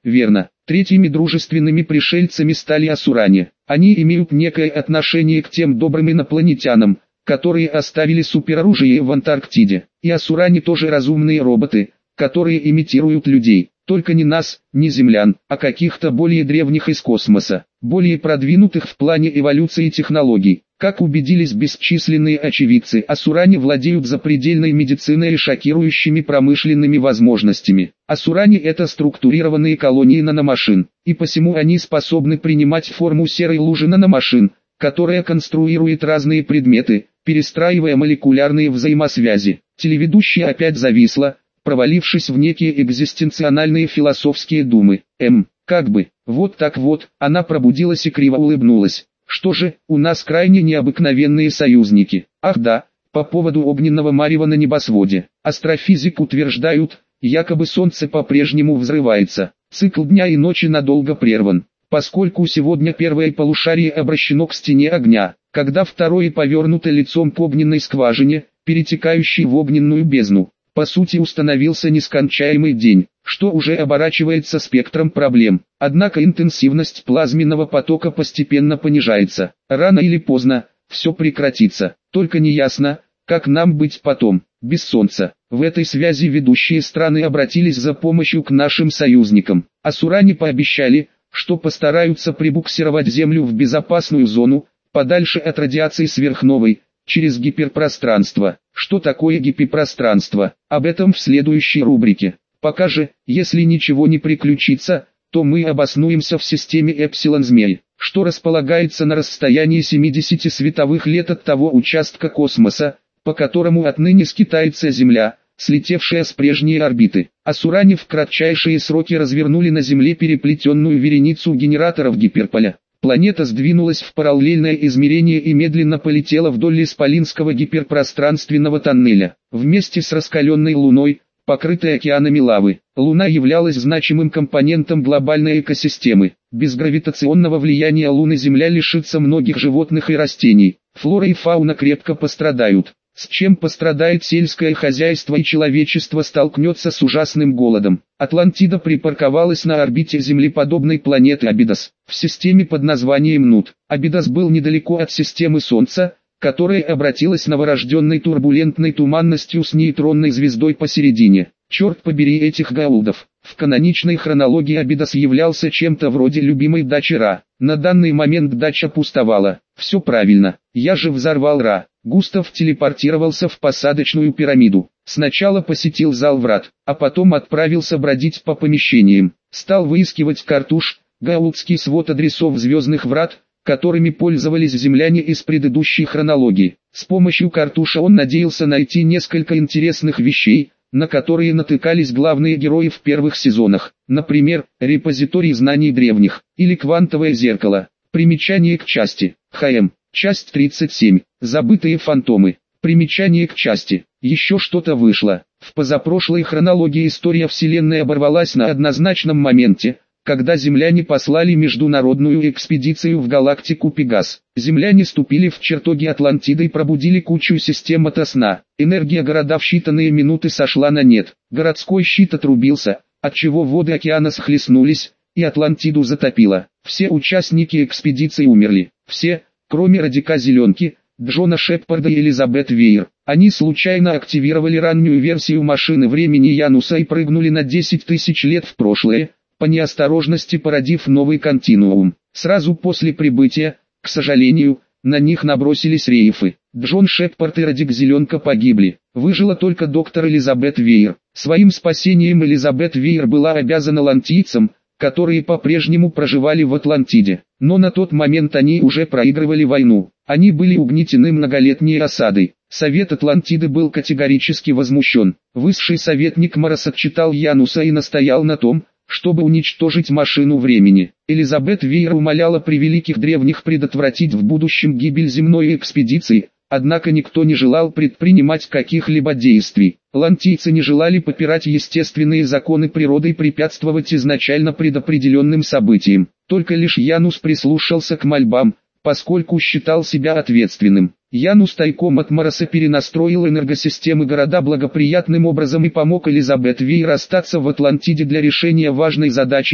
верно. Третьими дружественными пришельцами стали асуране. Они имеют некое отношение к тем добрым инопланетянам, которые оставили супероружие в Антарктиде. И асуране тоже разумные роботы, которые имитируют людей. Только не нас, не землян, а каких-то более древних из космоса, более продвинутых в плане эволюции технологий. Как убедились бесчисленные очевидцы, асуране владеют запредельной медициной и шокирующими промышленными возможностями. Асуране — это структурированные колонии наномашин, и посему они способны принимать форму серой лужи наномашин, которая конструирует разные предметы, перестраивая молекулярные взаимосвязи. Телеведущая опять зависла, провалившись в некие экзистенциональные философские думы. Эм, как бы, вот так вот, она пробудилась и криво улыбнулась. Что же, у нас крайне необыкновенные союзники. Ах да, по поводу огненного марева на небосводе. Астрофизик утверждают, якобы Солнце по-прежнему взрывается. Цикл дня и ночи надолго прерван, поскольку сегодня первое полушарие обращено к стене огня, когда второе повернуто лицом к огненной скважине, перетекающей в огненную бездну. По сути установился нескончаемый день, что уже оборачивается спектром проблем. Однако интенсивность плазменного потока постепенно понижается. Рано или поздно, все прекратится. Только неясно, как нам быть потом, без Солнца. В этой связи ведущие страны обратились за помощью к нашим союзникам. Асуране пообещали, что постараются прибуксировать Землю в безопасную зону, подальше от радиации сверхновой, через гиперпространство. Что такое гиперпространство? Об этом в следующей рубрике. Пока же, если ничего не приключится, то мы обоснуемся в системе Эпсилон-Змей, что располагается на расстоянии семидесяти световых лет от того участка космоса, по которому отныне скитается Земля, слетевшая с прежней орбиты. Асуране в кратчайшие сроки развернули на Земле переплетенную вереницу генераторов гиперполя. Планета сдвинулась в параллельное измерение и медленно полетела вдоль исполинского гиперпространственного тоннеля. Вместе с раскаленной Луной, покрытой океанами лавы, Луна являлась значимым компонентом глобальной экосистемы. Без гравитационного влияния Луны Земля лишится многих животных и растений. Флора и фауна крепко пострадают. С чем пострадает сельское хозяйство и человечество столкнется с ужасным голодом. Атлантида припарковалась на орбите землеподобной планеты Абидос, в системе под названием Нут. Абидос был недалеко от системы Солнца, которая обратилась новорожденной турбулентной туманностью с нейтронной звездой посередине. Черт побери этих гаудов. В каноничной хронологии Абидос являлся чем-то вроде любимой дачи Ра. На данный момент дача пустовала. Все правильно, я же взорвал Ра. Густав телепортировался в посадочную пирамиду. Сначала посетил зал врат, а потом отправился бродить по помещениям. Стал выискивать картуш, гаудский свод адресов звездных врат, которыми пользовались земляне из предыдущей хронологии. С помощью картуша он надеялся найти несколько интересных вещей, на которые натыкались главные герои в первых сезонах. Например, репозиторий знаний древних, или квантовое зеркало. Примечание к части. ХМ. Часть тридцать семь. Забытые фантомы. Примечание к части. Еще что-то вышло. В позапрошлой хронологии история Вселенной оборвалась на однозначном моменте, когда земляне послали международную экспедицию в галактику Пегас. Земляне ступили в чертоги Атлантиды и пробудили кучу систем ото сна. Энергия города в считанные минуты сошла на нет. Городской щит отрубился, отчего воды океана схлестнулись, и Атлантиду затопило. Все участники экспедиции умерли. Все, кроме Радика Зеленки, Джона Шепарда и Элизабет Веер. Они случайно активировали раннюю версию машины времени Януса и прыгнули на десять тысяч лет в прошлое, по неосторожности породив новый континуум. Сразу после прибытия, к сожалению, на них набросились рейфы. Джон Шепард и Радик Зеленка погибли. Выжила только доктор Элизабет Веер. Своим спасением Элизабет Веер была обязана лантийцам, которые по-прежнему проживали в Атлантиде. Но на тот момент они уже проигрывали войну. Они были угнетены многолетней осадой. Совет Атлантиды был категорически возмущен. Высший советник Марос отчитал Януса и настоял на том, чтобы уничтожить машину времени. Элизабет Веер умоляла превеликих древних предотвратить в будущем гибель земной экспедиции, однако никто не желал предпринимать каких-либо действий. Лантийцы не желали попирать естественные законы природы и препятствовать изначально предопределенным событиям. Только лишь Янус прислушался к мольбам, поскольку считал себя ответственным. Янус тайком от Мароса перенастроил энергосистемы города благоприятным образом и помог Элизабет Веер остаться в Атлантиде для решения важной задачи,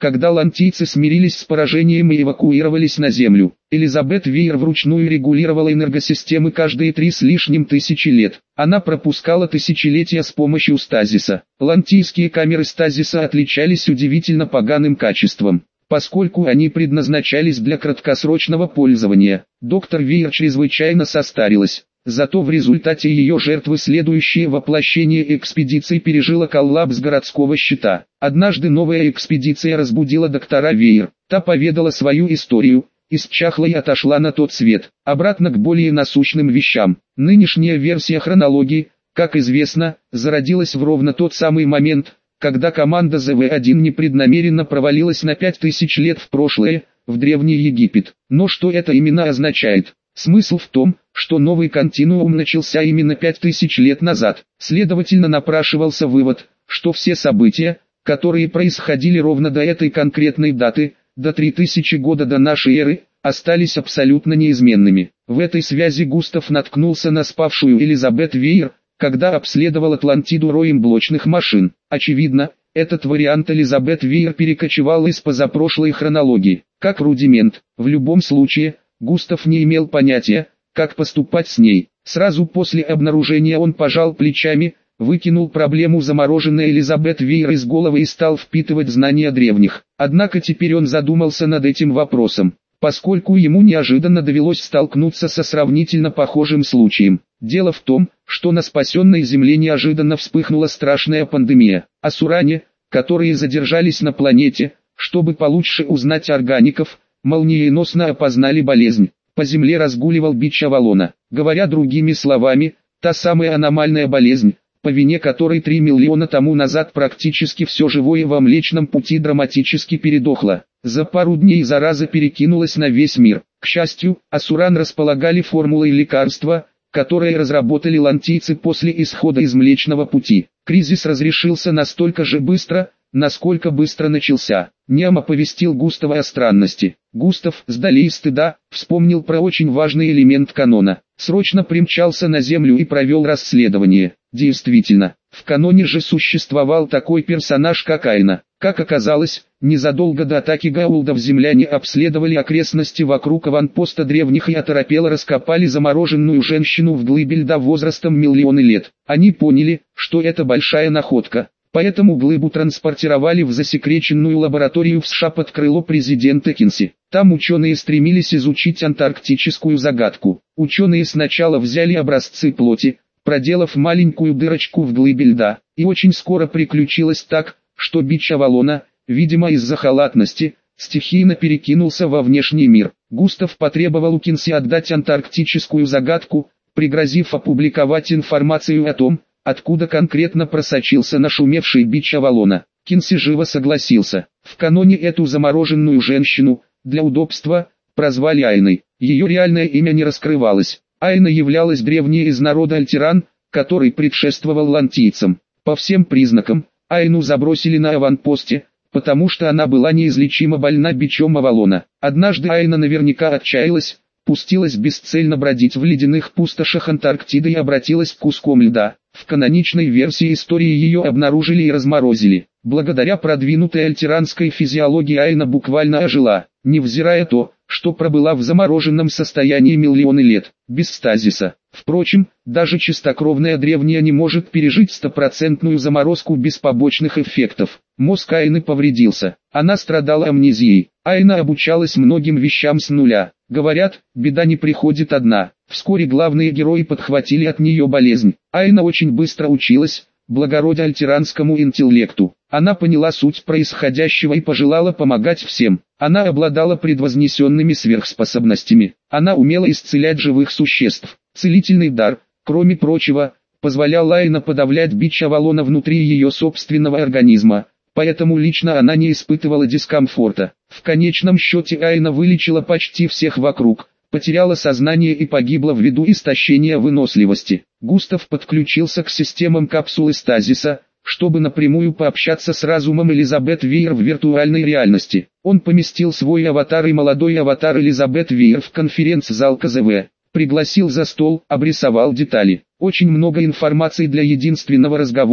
Когда лантийцы смирились с поражением и эвакуировались на землю, Элизабет Веер вручную регулировала энергосистемы каждые три с лишним тысячи лет. Она пропускала тысячелетия с помощью стазиса. Лантийские камеры стазиса отличались удивительно поганым качеством, поскольку они предназначались для краткосрочного пользования. Доктор Веер чрезвычайно состарилась. Зато в результате ее жертвы следующее воплощение экспедиции пережило коллапс городского щита. Однажды новая экспедиция разбудила доктора Веер. Та поведала свою историю, исчахла и отошла на тот свет. Обратно к более насущным вещам. Нынешняя версия хронологии, как известно, зародилась в ровно тот самый момент, когда команда зэ вэ один непреднамеренно провалилась на пять тысяч лет в прошлое, в Древний Египет. Но что это именно означает? Смысл в том, что новый континуум начался именно пять тысяч лет назад. Следовательно, напрашивался вывод, что все события, которые происходили ровно до этой конкретной даты, до три тысячи года до нашей эры, остались абсолютно неизменными. В этой связи Густав наткнулся на спавшую Элизабет Веер, когда обследовал Атлантиду роем блочных машин. Очевидно, этот вариант Элизабет Веер перекочевал из позапрошлой хронологии. Как рудимент, в любом случае, Густав не имел понятия, как поступать с ней. Сразу после обнаружения он пожал плечами, выкинул проблему замороженной Элизабет Веер из головы и стал впитывать знания древних. Однако теперь он задумался над этим вопросом, поскольку ему неожиданно довелось столкнуться со сравнительно похожим случаем. Дело в том, что на спасенной Земле неожиданно вспыхнула страшная пандемия. Асуране, которые задержались на планете, чтобы получше узнать органиков, молниеносно опознали болезнь. По земле разгуливал бич Авалона. Говоря другими словами, та самая аномальная болезнь, по вине которой три миллиона тому назад практически все живое во Млечном Пути драматически передохло. За пару дней зараза перекинулась на весь мир. К счастью, асуран располагали формулой лекарства, которое разработали лантийцы после исхода из Млечного Пути. Кризис разрешился настолько же быстро, насколько быстро начался. Ням оповестил Густава о странности. Густав, с долей стыда, вспомнил про очень важный элемент канона. Срочно примчался на землю и провел расследование. Действительно, в каноне же существовал такой персонаж, как Айна. Как оказалось, незадолго до атаки гаулдов земляне обследовали окрестности вокруг аванпоста древних и оторопело раскопали замороженную женщину в глыбе льда возрастом миллионы лет. Они поняли, что это большая находка. Поэтому глыбу транспортировали в засекреченную лабораторию в США под крыло президента Кинси. Там ученые стремились изучить антарктическую загадку. Ученые сначала взяли образцы плоти, проделав маленькую дырочку в глыбе льда, и очень скоро приключилось так, что бич Авалона, видимо из-за халатности, стихийно перекинулся во внешний мир. Густав потребовал у Кинси отдать антарктическую загадку, пригрозив опубликовать информацию о том, откуда конкретно просочился нашумевший бич Авалона. Кинси живо согласился. В каноне эту замороженную женщину, для удобства, прозвали Айной. Ее реальное имя не раскрывалось. Айна являлась древней из народа Альтеран, который предшествовал лантийцам. По всем признакам, Айну забросили на аванпосте, потому что она была неизлечимо больна бичом Авалона. Однажды Айна наверняка отчаялась, пустилась бесцельно бродить в ледяных пустошах Антарктиды и обратилась к куском льда. В каноничной версии истории ее обнаружили и разморозили. Благодаря продвинутой альтеранской физиологии Айна буквально ожила, невзирая то, что пробыла в замороженном состоянии миллионы лет, без стазиса. Впрочем, даже чистокровная древняя не может пережить стопроцентную заморозку без побочных эффектов. Мозг Айны повредился, она страдала амнезией. Айна обучалась многим вещам с нуля. Говорят, беда не приходит одна. Вскоре главные герои подхватили от нее болезнь. Айна очень быстро училась, благородя альтеранскому интеллекту. Она поняла суть происходящего и пожелала помогать всем. Она обладала предвознесенными сверхспособностями. Она умела исцелять живых существ. Целительный дар, кроме прочего, позволял Айна подавлять бич Авалона внутри ее собственного организма. Поэтому лично она не испытывала дискомфорта. В конечном счете Айна вылечила почти всех вокруг, потеряла сознание и погибла ввиду истощения выносливости. Густав подключился к системам капсулы стазиса, чтобы напрямую пообщаться с разумом Элизабет Веер в виртуальной реальности. Он поместил свой аватар и молодой аватар Элизабет Веер в конференц-зал ка зэ вэ, пригласил за стол, обрисовал детали. Очень много информации для единственного разговора,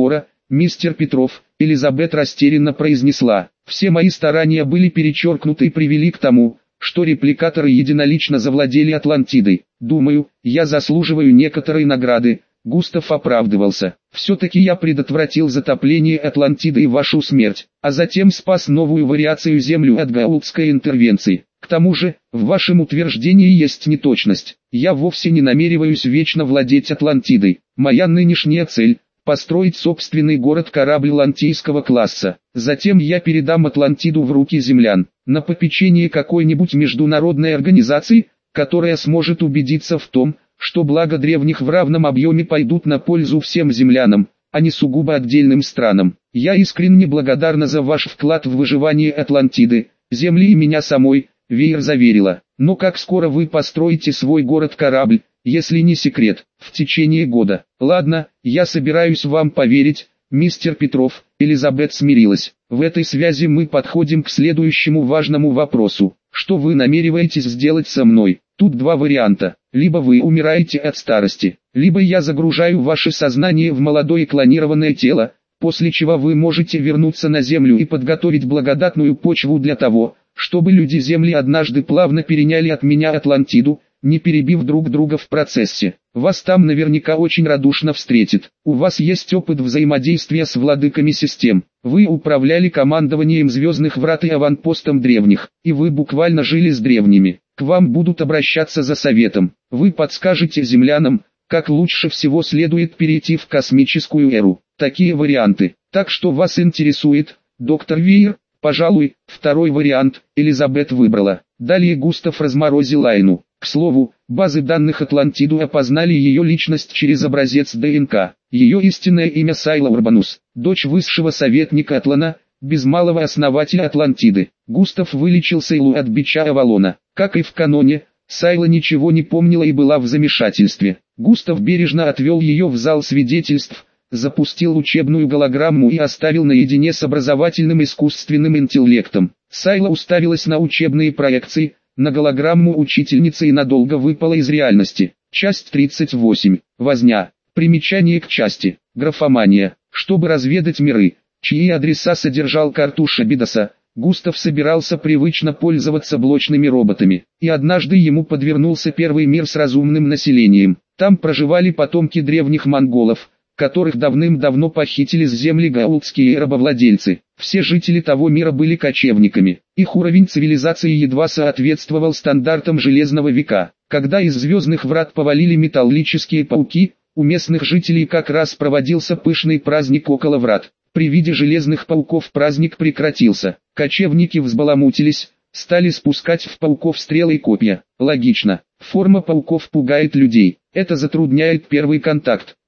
мистер Петров, Элизабет растерянно произнесла. Все мои старания были перечеркнуты и привели к тому, что репликаторы единолично завладели Атлантидой. Думаю, я заслуживаю некоторой награды. Густав оправдывался. Все-таки я предотвратил затопление Атлантиды и вашу смерть, а затем спас новую вариацию Землю от гаултской интервенции. К тому же, в вашем утверждении есть неточность. Я вовсе не намереваюсь вечно владеть Атлантидой. Моя нынешняя цель – построить собственный город-корабль лантийского класса. Затем я передам Атлантиду в руки землян, на попечение какой-нибудь международной организации, которая сможет убедиться в том, что блага древних в равном объеме пойдут на пользу всем землянам, а не сугубо отдельным странам. Я искренне благодарна за ваш вклад в выживание Атлантиды, Земли и меня самой, Веер заверила. Но как скоро вы построите свой город-корабль, если не секрет, в течение года? Ладно, я собираюсь вам поверить, мистер Петров. Элизабет смирилась. В этой связи мы подходим к следующему важному вопросу. Что вы намереваетесь сделать со мной? Тут два варианта. Либо вы умираете от старости, либо я загружаю ваше сознание в молодое клонированное тело, после чего вы можете вернуться на Землю и подготовить благодатную почву для того, чтобы люди Земли однажды плавно переняли от меня Атлантиду, не перебив друг друга в процессе. Вас там наверняка очень радушно встретит. У вас есть опыт взаимодействия с владыками систем. Вы управляли командованием Звездных Врат и аванпостом древних, и вы буквально жили с древними. К вам будут обращаться за советом. Вы подскажете землянам, как лучше всего следует перейти в космическую эру. Такие варианты. Так что вас интересует, доктор Веер? Пожалуй, второй вариант Элизабет выбрала. Далее Густав разморозил Айну. К слову, базы данных Атлантиду опознали ее личность через образец ДНК. Ее истинное имя Сайла Урбанус, дочь высшего советника Атлана, без малого основателя Атлантиды. Густав вылечил Сайлу от бича Авалона. Как и в каноне, Сайла ничего не помнила и была в замешательстве. Густав бережно отвел ее в зал свидетельств, запустил учебную голограмму и оставил наедине с образовательным искусственным интеллектом. Сайла уставилась на учебные проекции, на голограмму учительницы и надолго выпала из реальности. Часть тридцать восемь. Возня. Примечание к части. Графомания. Чтобы разведать миры, чьи адреса содержал картуш Абидоса, Густав собирался привычно пользоваться блочными роботами. И однажды ему подвернулся первый мир с разумным населением. Там проживали потомки древних монголов, которых давным-давно похитили с земли гаултские рабовладельцы. Все жители того мира были кочевниками. Их уровень цивилизации едва соответствовал стандартам Железного века. Когда из Звездных Врат повалили металлические пауки, у местных жителей как раз проводился пышный праздник около врат. При виде железных пауков праздник прекратился. Кочевники взбаламутились, стали спускать в пауков стрелы и копья. Логично. Форма пауков пугает людей. Это затрудняет первый контакт.